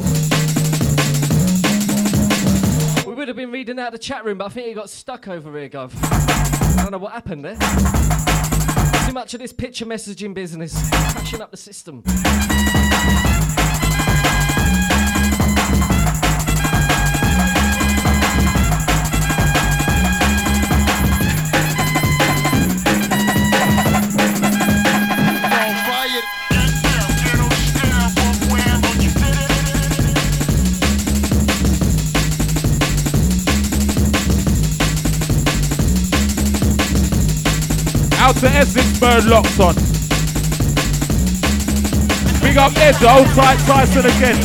[SPEAKER 2] We would have been reading out the chat room, but I think it got stuck over here, Gov. I don't know what happened there. Too much of this picture messaging business. Catching up the system.
[SPEAKER 1] Out to Essex Bird Locked On. Big up Edge, old tight Tyson again.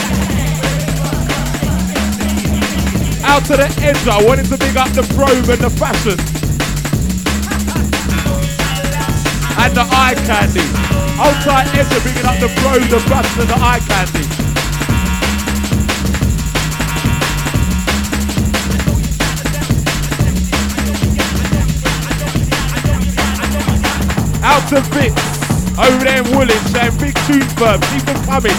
[SPEAKER 1] Out to the Edge, I wanted to big up the probe and the fashion. And the eye candy. Old tight Edge bigging up the probe, the fashion and the eye candy. Out to Vic, over there in Woolwich, saying big tunes firm, keep them coming.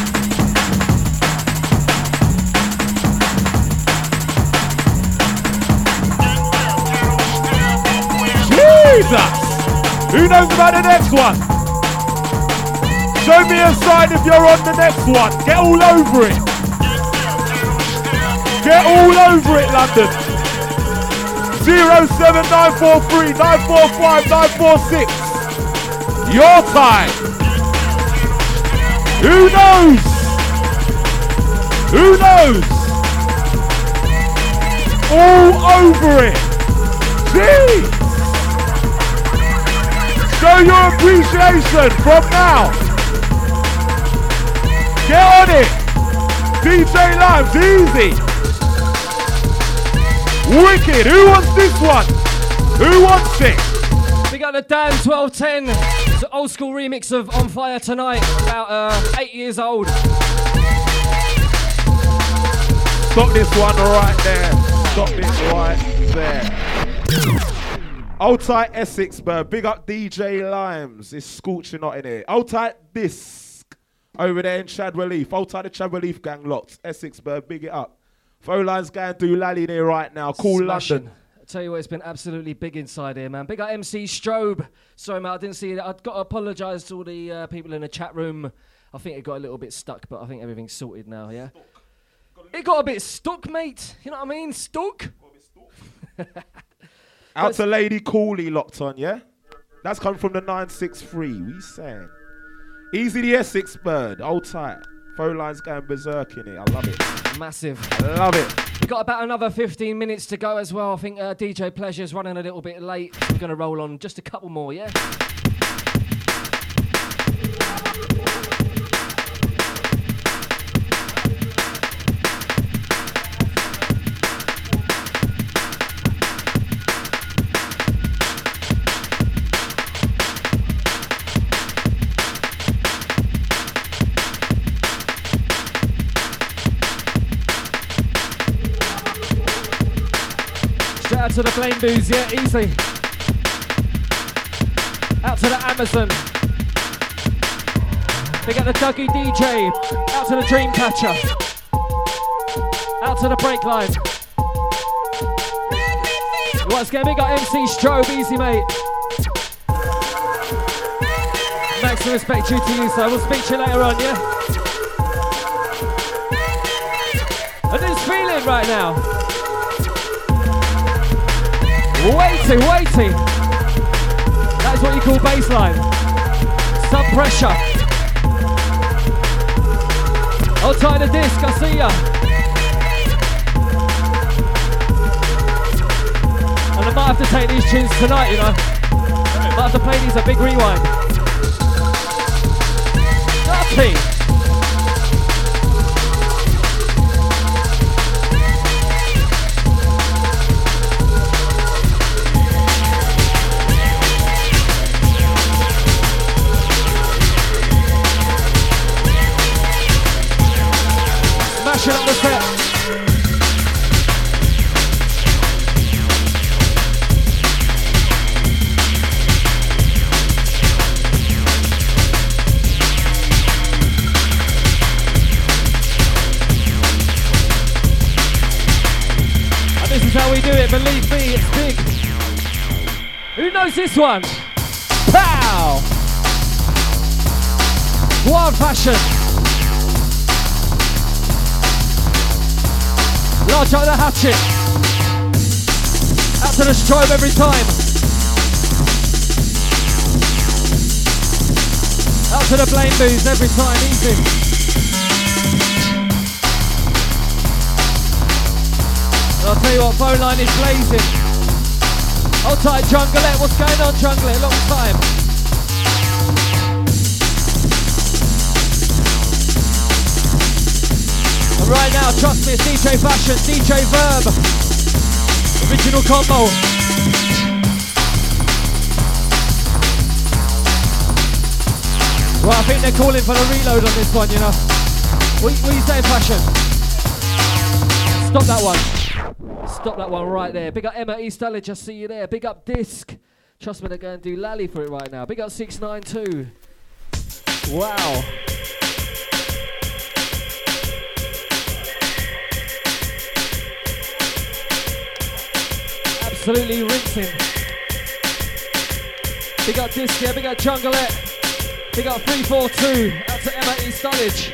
[SPEAKER 1] Jesus! Who knows about the next one? Show me a sign if you're on the next one. Get all over it. Get all over it, London. 07943 945 946. Your time. Who knows? Who knows? All over it. Gee. Show your appreciation from now. Get on it. DJ Limes, easy. Wicked. Who wants this one? Who wants it?
[SPEAKER 2] We got the Dan 1210. It's an old school remix of On Fire Tonight, about 8 years old.
[SPEAKER 1] Stop this one right there. Stop this right there. Hold tight Essex, bird. Big up DJ Limes. It's scorching hot in here. Hold tight Disc over there in Chadwell Heath. Hold tight the Chadwell Heath gang locked. Essex, bird. Big it up. Phone lines going through Lally there right now. Call
[SPEAKER 2] Smashing.
[SPEAKER 1] London.
[SPEAKER 2] Tell you what, it's been absolutely big inside here, man. Big up MC Strobe. Sorry, mate, I didn't see it. I've got to apologise to all the people in the chat room. I think it got a little bit stuck, but I think everything's sorted now, yeah? It got a bit stuck, mate. You know what I mean? Stuck.
[SPEAKER 1] Out to Lady Cooley locked on, yeah? That's come from the 963. We saying. Easy the Essex bird. Hold tight. Phone line's going berserk in it. I love it.
[SPEAKER 2] Massive.
[SPEAKER 1] I love it.
[SPEAKER 2] We've got about another 15 minutes to go as well. I think DJ Pleasure's running a little bit late. We're going to roll on just a couple more, yeah? Out to the Blame Booze, yeah, easy. Out to the Amazon. Big up the Dougie DJ. Out to the Dreamcatcher. Out to the Break Line. Once again, big up MC Strobe, easy mate. Maximum respect due to you, sir. We'll speak to you later on, yeah? I just feel it right now. Waiting. That's what you call baseline. Sub pressure. Hold tight the disc, I see ya. And I might have to take these tunes tonight, you know. Might have to play these a big rewind. Dirty. Up the set. And this is how we do it, believe me, it's big. Who knows this one? Pow! Wild Fashion. Large out the hatchet. Out to the Strobe every time. Out to the Blame Booze every time, easy. And I'll tell you what, phone line is blazing. Hold tight, Junglet. What's going on, Junglet? Long time. Right now, trust me, it's DJ Fashion, DJ Verb, original combo. Well, I think they're calling for the reload on this one, you know. What are you saying, Fashion? Stop that one. Stop that one right there. Big up Emma East Dulwich, I see you there. Big up Disc. Trust me, they're going to do Lally for it right now. Big up 692. Wow. Absolutely rinsing. Big up Disc, yeah, big up Junglet. Big up 342. Out to Emma East Dulwich.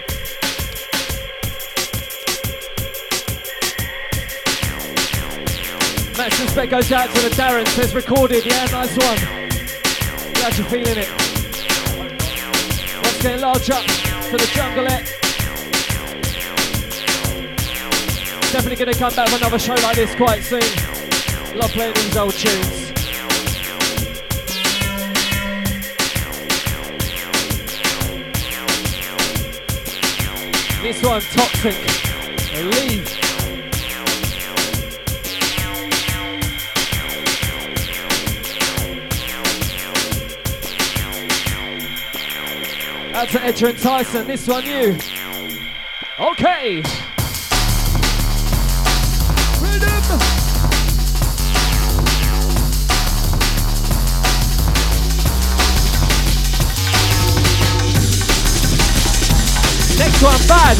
[SPEAKER 2] Max respect goes out to the Darren, says recorded, yeah, nice one. Glad you're feeling it. Once again, large up to the Junglet. Definitely going to come back with another show like this quite soon. Love playing these old tunes. This one, Toxic. Leave. Out to Edger and Tyson. This one, you. Okay. Rhythm. Next one, Bad.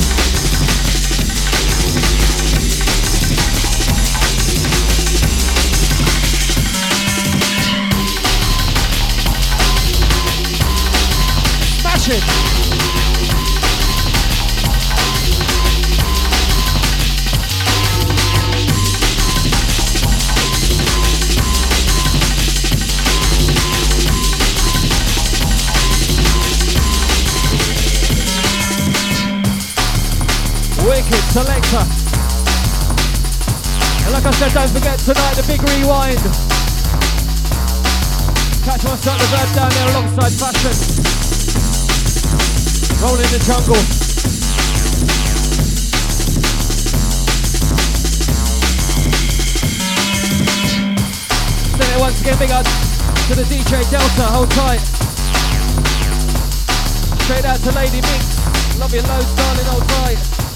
[SPEAKER 2] Smash it. Wicked selector. And like I said, don't forget tonight the big rewind. Catch myself the bird down there alongside Fashion. Rolling the jungle. Send it once again, big up to the DJ Delta, hold tight. Straight out to Lady Mix. Love you loads, darling, hold tight.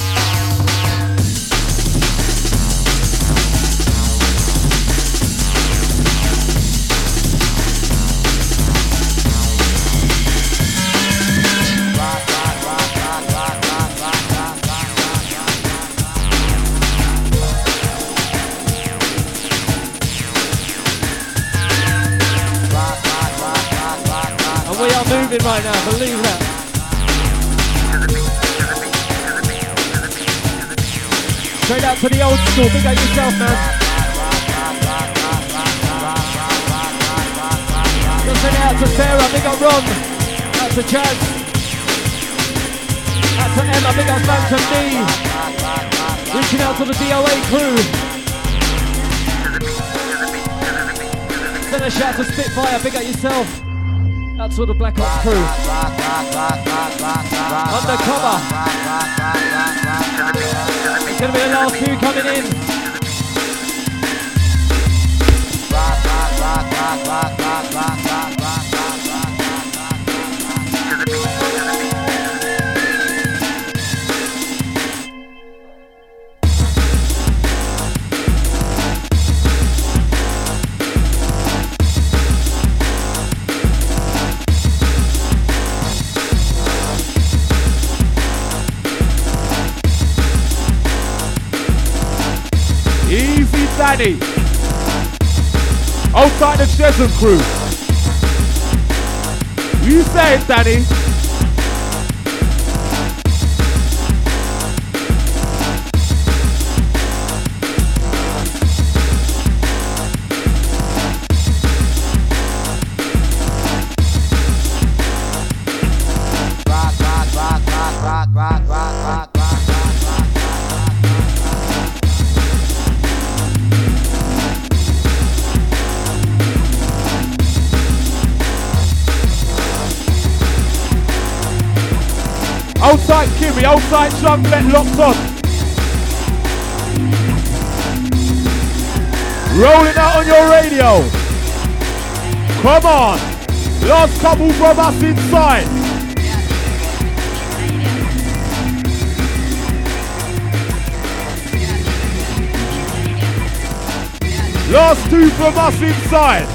[SPEAKER 2] Moving right now, believe that. Straight out to the old school, big up yourself, man. Just send it out to Sarah, big up Ron. Out to Jazz. Out to Emma, big up Phantom D. Reaching out to the DOA crew. Send a shout to Spitfire, big up yourself. Out to the Black Ops crew. Undercover. It's going to be the last few coming in.
[SPEAKER 1] Danny, outside the Chesum crew. You say it, Danny. Outside Kimmy, outside Chunklet locked on. Rolling out on your radio. Come on. Last couple from us inside. Last two from us inside.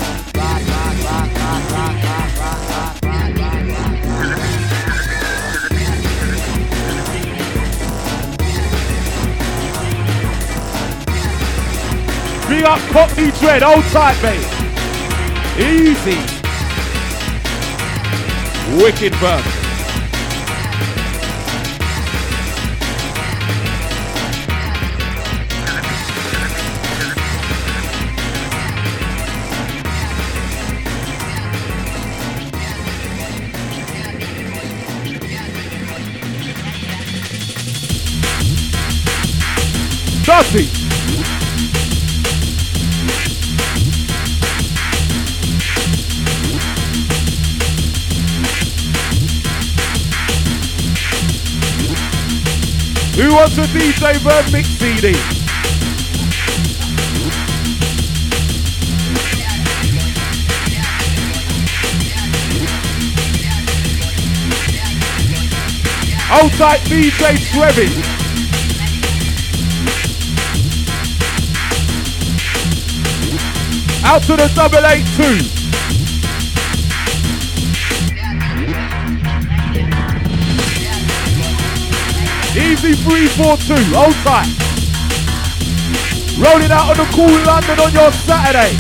[SPEAKER 1] Big up Cockney Dread, hold tight, mate. Easy. Wicked burn. Dusty. Who wants a DJ Bird mix CD? Hold tight DJ Trevi. Out to the 882. Easy 342, hold tight. Rolling out on the cool London on your Saturday.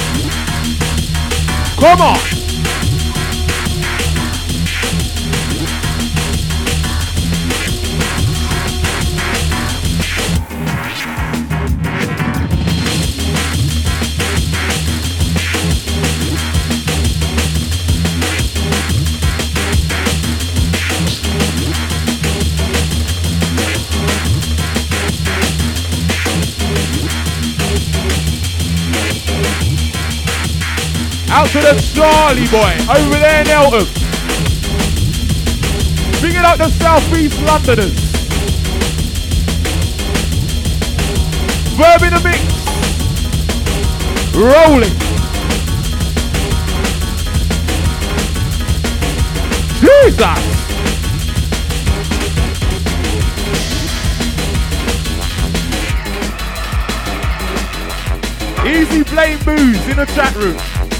[SPEAKER 1] Come on. Out to the Charlie boy, over there in Eltham. Bringing out the South East Londoners. Verb in the mix. Rolling. Jesus. Easy blame booze in the chat room.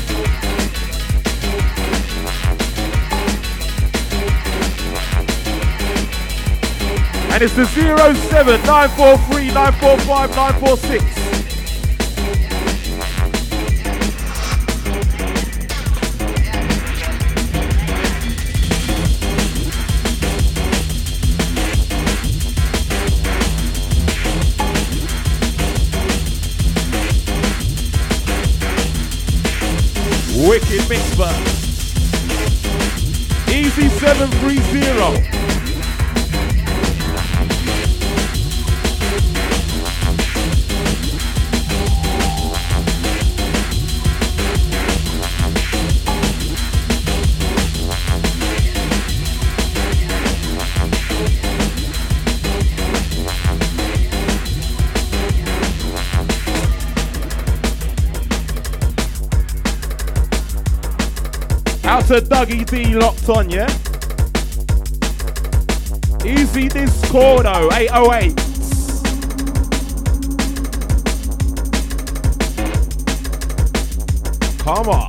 [SPEAKER 1] And it's the 07 943 945 946. Wicked mix burst. Easy 730. Out to Dougie D locked on, yeah? Easy Discordo, 808. Come on.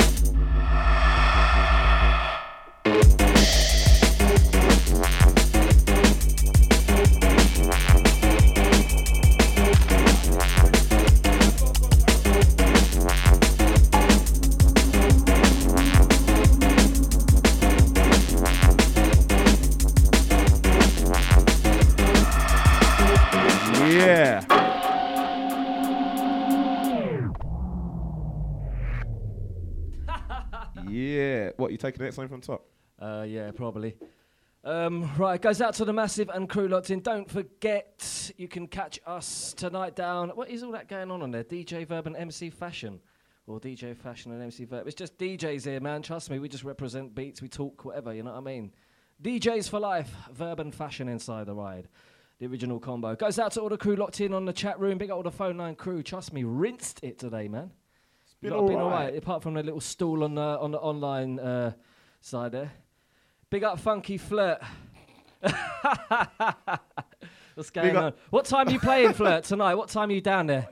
[SPEAKER 1] You taking the next line from top?
[SPEAKER 2] Yeah, probably. Right, it goes out to the Massive and crew locked in. Don't forget, you can catch us tonight down. What is all that going on there? DJ Verb and MC Fashion. Or DJ Fashion and MC Verb. It's just DJs here, man. Trust me, we just represent beats, we talk, whatever, you know what I mean? DJs for life. Verb and Fashion inside the ride. The original combo. Goes out to all the crew locked in on the chat room. Big up all the phone line crew. Trust me, rinsed it today, man. Been all right, apart from the little stool on the online side there. Big up Funky Flirt. What's going on? What time are you playing, Flirt, tonight? What time are you down there?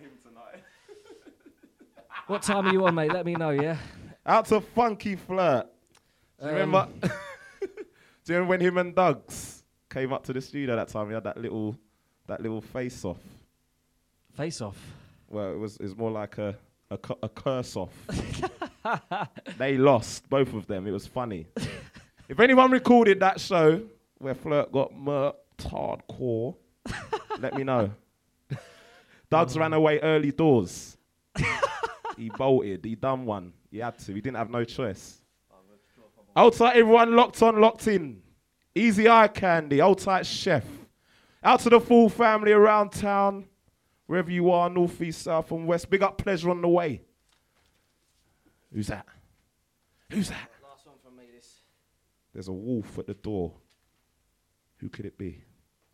[SPEAKER 2] What time are you on, mate? Let me know, yeah?
[SPEAKER 1] Out to Funky Flirt. Do you remember? Do you remember when him and Dougs came up to the studio that time? We had that little face-off.
[SPEAKER 2] Face-off?
[SPEAKER 1] Well, it was more like a curse off. They lost, both of them. It was funny. If anyone recorded that show where Flirt got murked hardcore, let me know. Dougs ran away early doors. He bolted. He done one. He had to. He didn't have no choice. Hold tight, everyone. Locked on, locked in. Easy Eye Candy. Hold tight, Chef. Out to the full family around town. Wherever you are, north, east, south, and west. Big up Pleasure on the way. Who's that? Who's that?
[SPEAKER 2] Last one from me, this.
[SPEAKER 1] There's a wolf at the door. Who could it be?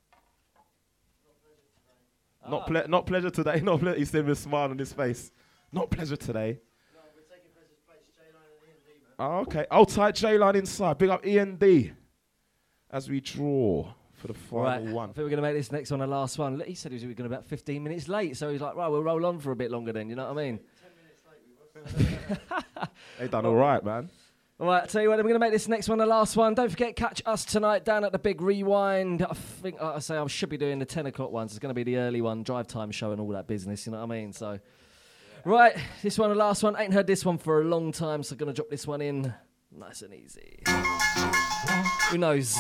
[SPEAKER 1] Not Pleasure today. Not Pleasure. He said with a smile on his face. Not Pleasure today.
[SPEAKER 2] No, we're taking Pleasure's place. J-Line and E&D, man.
[SPEAKER 1] Oh, okay. I'll type J-Line inside. Big up E&D. As we draw for the final one.
[SPEAKER 2] I think we're going to make this next one the last one. He said he was going to be about 15 minutes late, so he's like, right, we'll roll on for a bit longer then, you know what I mean?
[SPEAKER 3] 10 minutes late we were.
[SPEAKER 1] They done all right, man.
[SPEAKER 2] All right, tell you what, we're going to make this next one the last one. Don't forget, catch us tonight down at the Big Rewind. I think, like I say, I should be doing the 10 o'clock ones. It's going to be the early one, drive time show and all that business, you know what I mean? So, right, this one, the last one. Ain't heard this one for a long time, so going to drop this one in nice and easy. Who knows?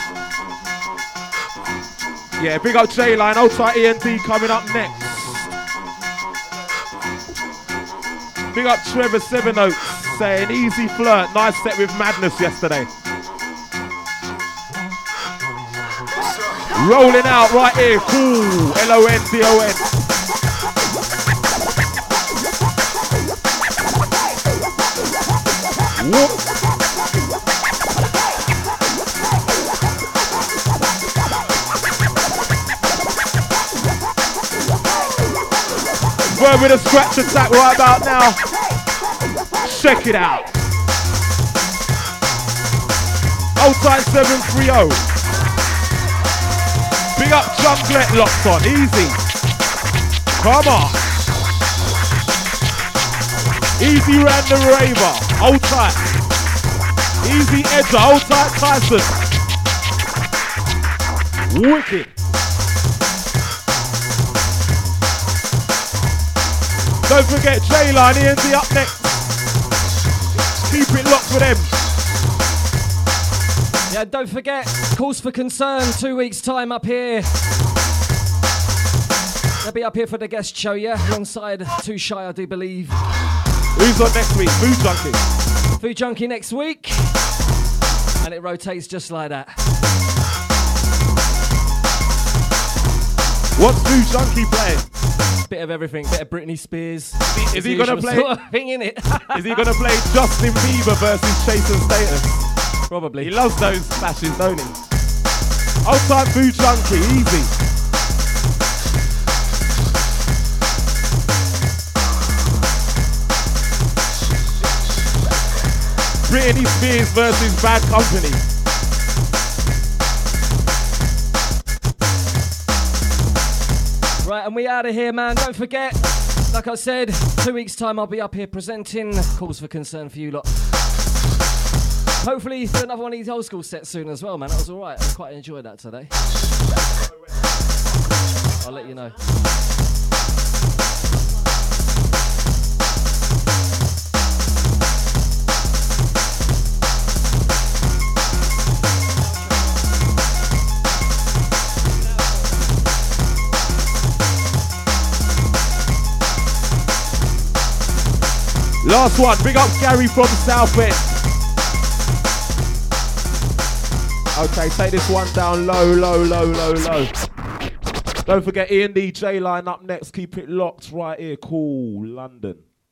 [SPEAKER 1] Yeah, big up J-Line, Ultra E&D coming up next. Big up Trevor Sevenoaks saying easy Flirt, nice set with Madness yesterday. Rolling out right here, cool, L-O-N-D-O-N. Word with a scratch attack right about now. Check it out. Old time 730. Big up Junklet locked on. Easy. Come on. Easy Random Raver. Hold tight. Easy Edger. Hold tight Tyson. Wicked. Don't forget J-Line, END up next. Keep it locked for them.
[SPEAKER 2] Yeah, don't forget, Cause for Concern, 2 weeks time up here. They'll be up here for the guest show, yeah? Alongside Too Shy, I do believe.
[SPEAKER 1] Who's on next week? Food Junkie.
[SPEAKER 2] Food Junkie next week. And it rotates just like that.
[SPEAKER 1] What's Food Junkie playing?
[SPEAKER 2] Bit of everything, bit of Britney Spears.
[SPEAKER 1] Is he gonna play?
[SPEAKER 2] Sort of thing, innit?
[SPEAKER 1] Is he gonna play Justin Bieber versus Jason Status?
[SPEAKER 2] Probably.
[SPEAKER 1] He loves those clashes, don't he? Old time Food Junkie, easy. Britney Spears versus Bad Company.
[SPEAKER 2] Right, and we out of here, man. Don't forget, like I said, 2 weeks time I'll be up here presenting Cause for Concern for you lot. Hopefully do another one of these old school sets soon as well, man. That was alright. I quite enjoyed that today. I'll let you know.
[SPEAKER 1] Last one, big up Gary from Southend. Okay, take this one down low, low, low, low, low. Don't forget E&D J-Line up next. Keep it locked right here. Cool, London.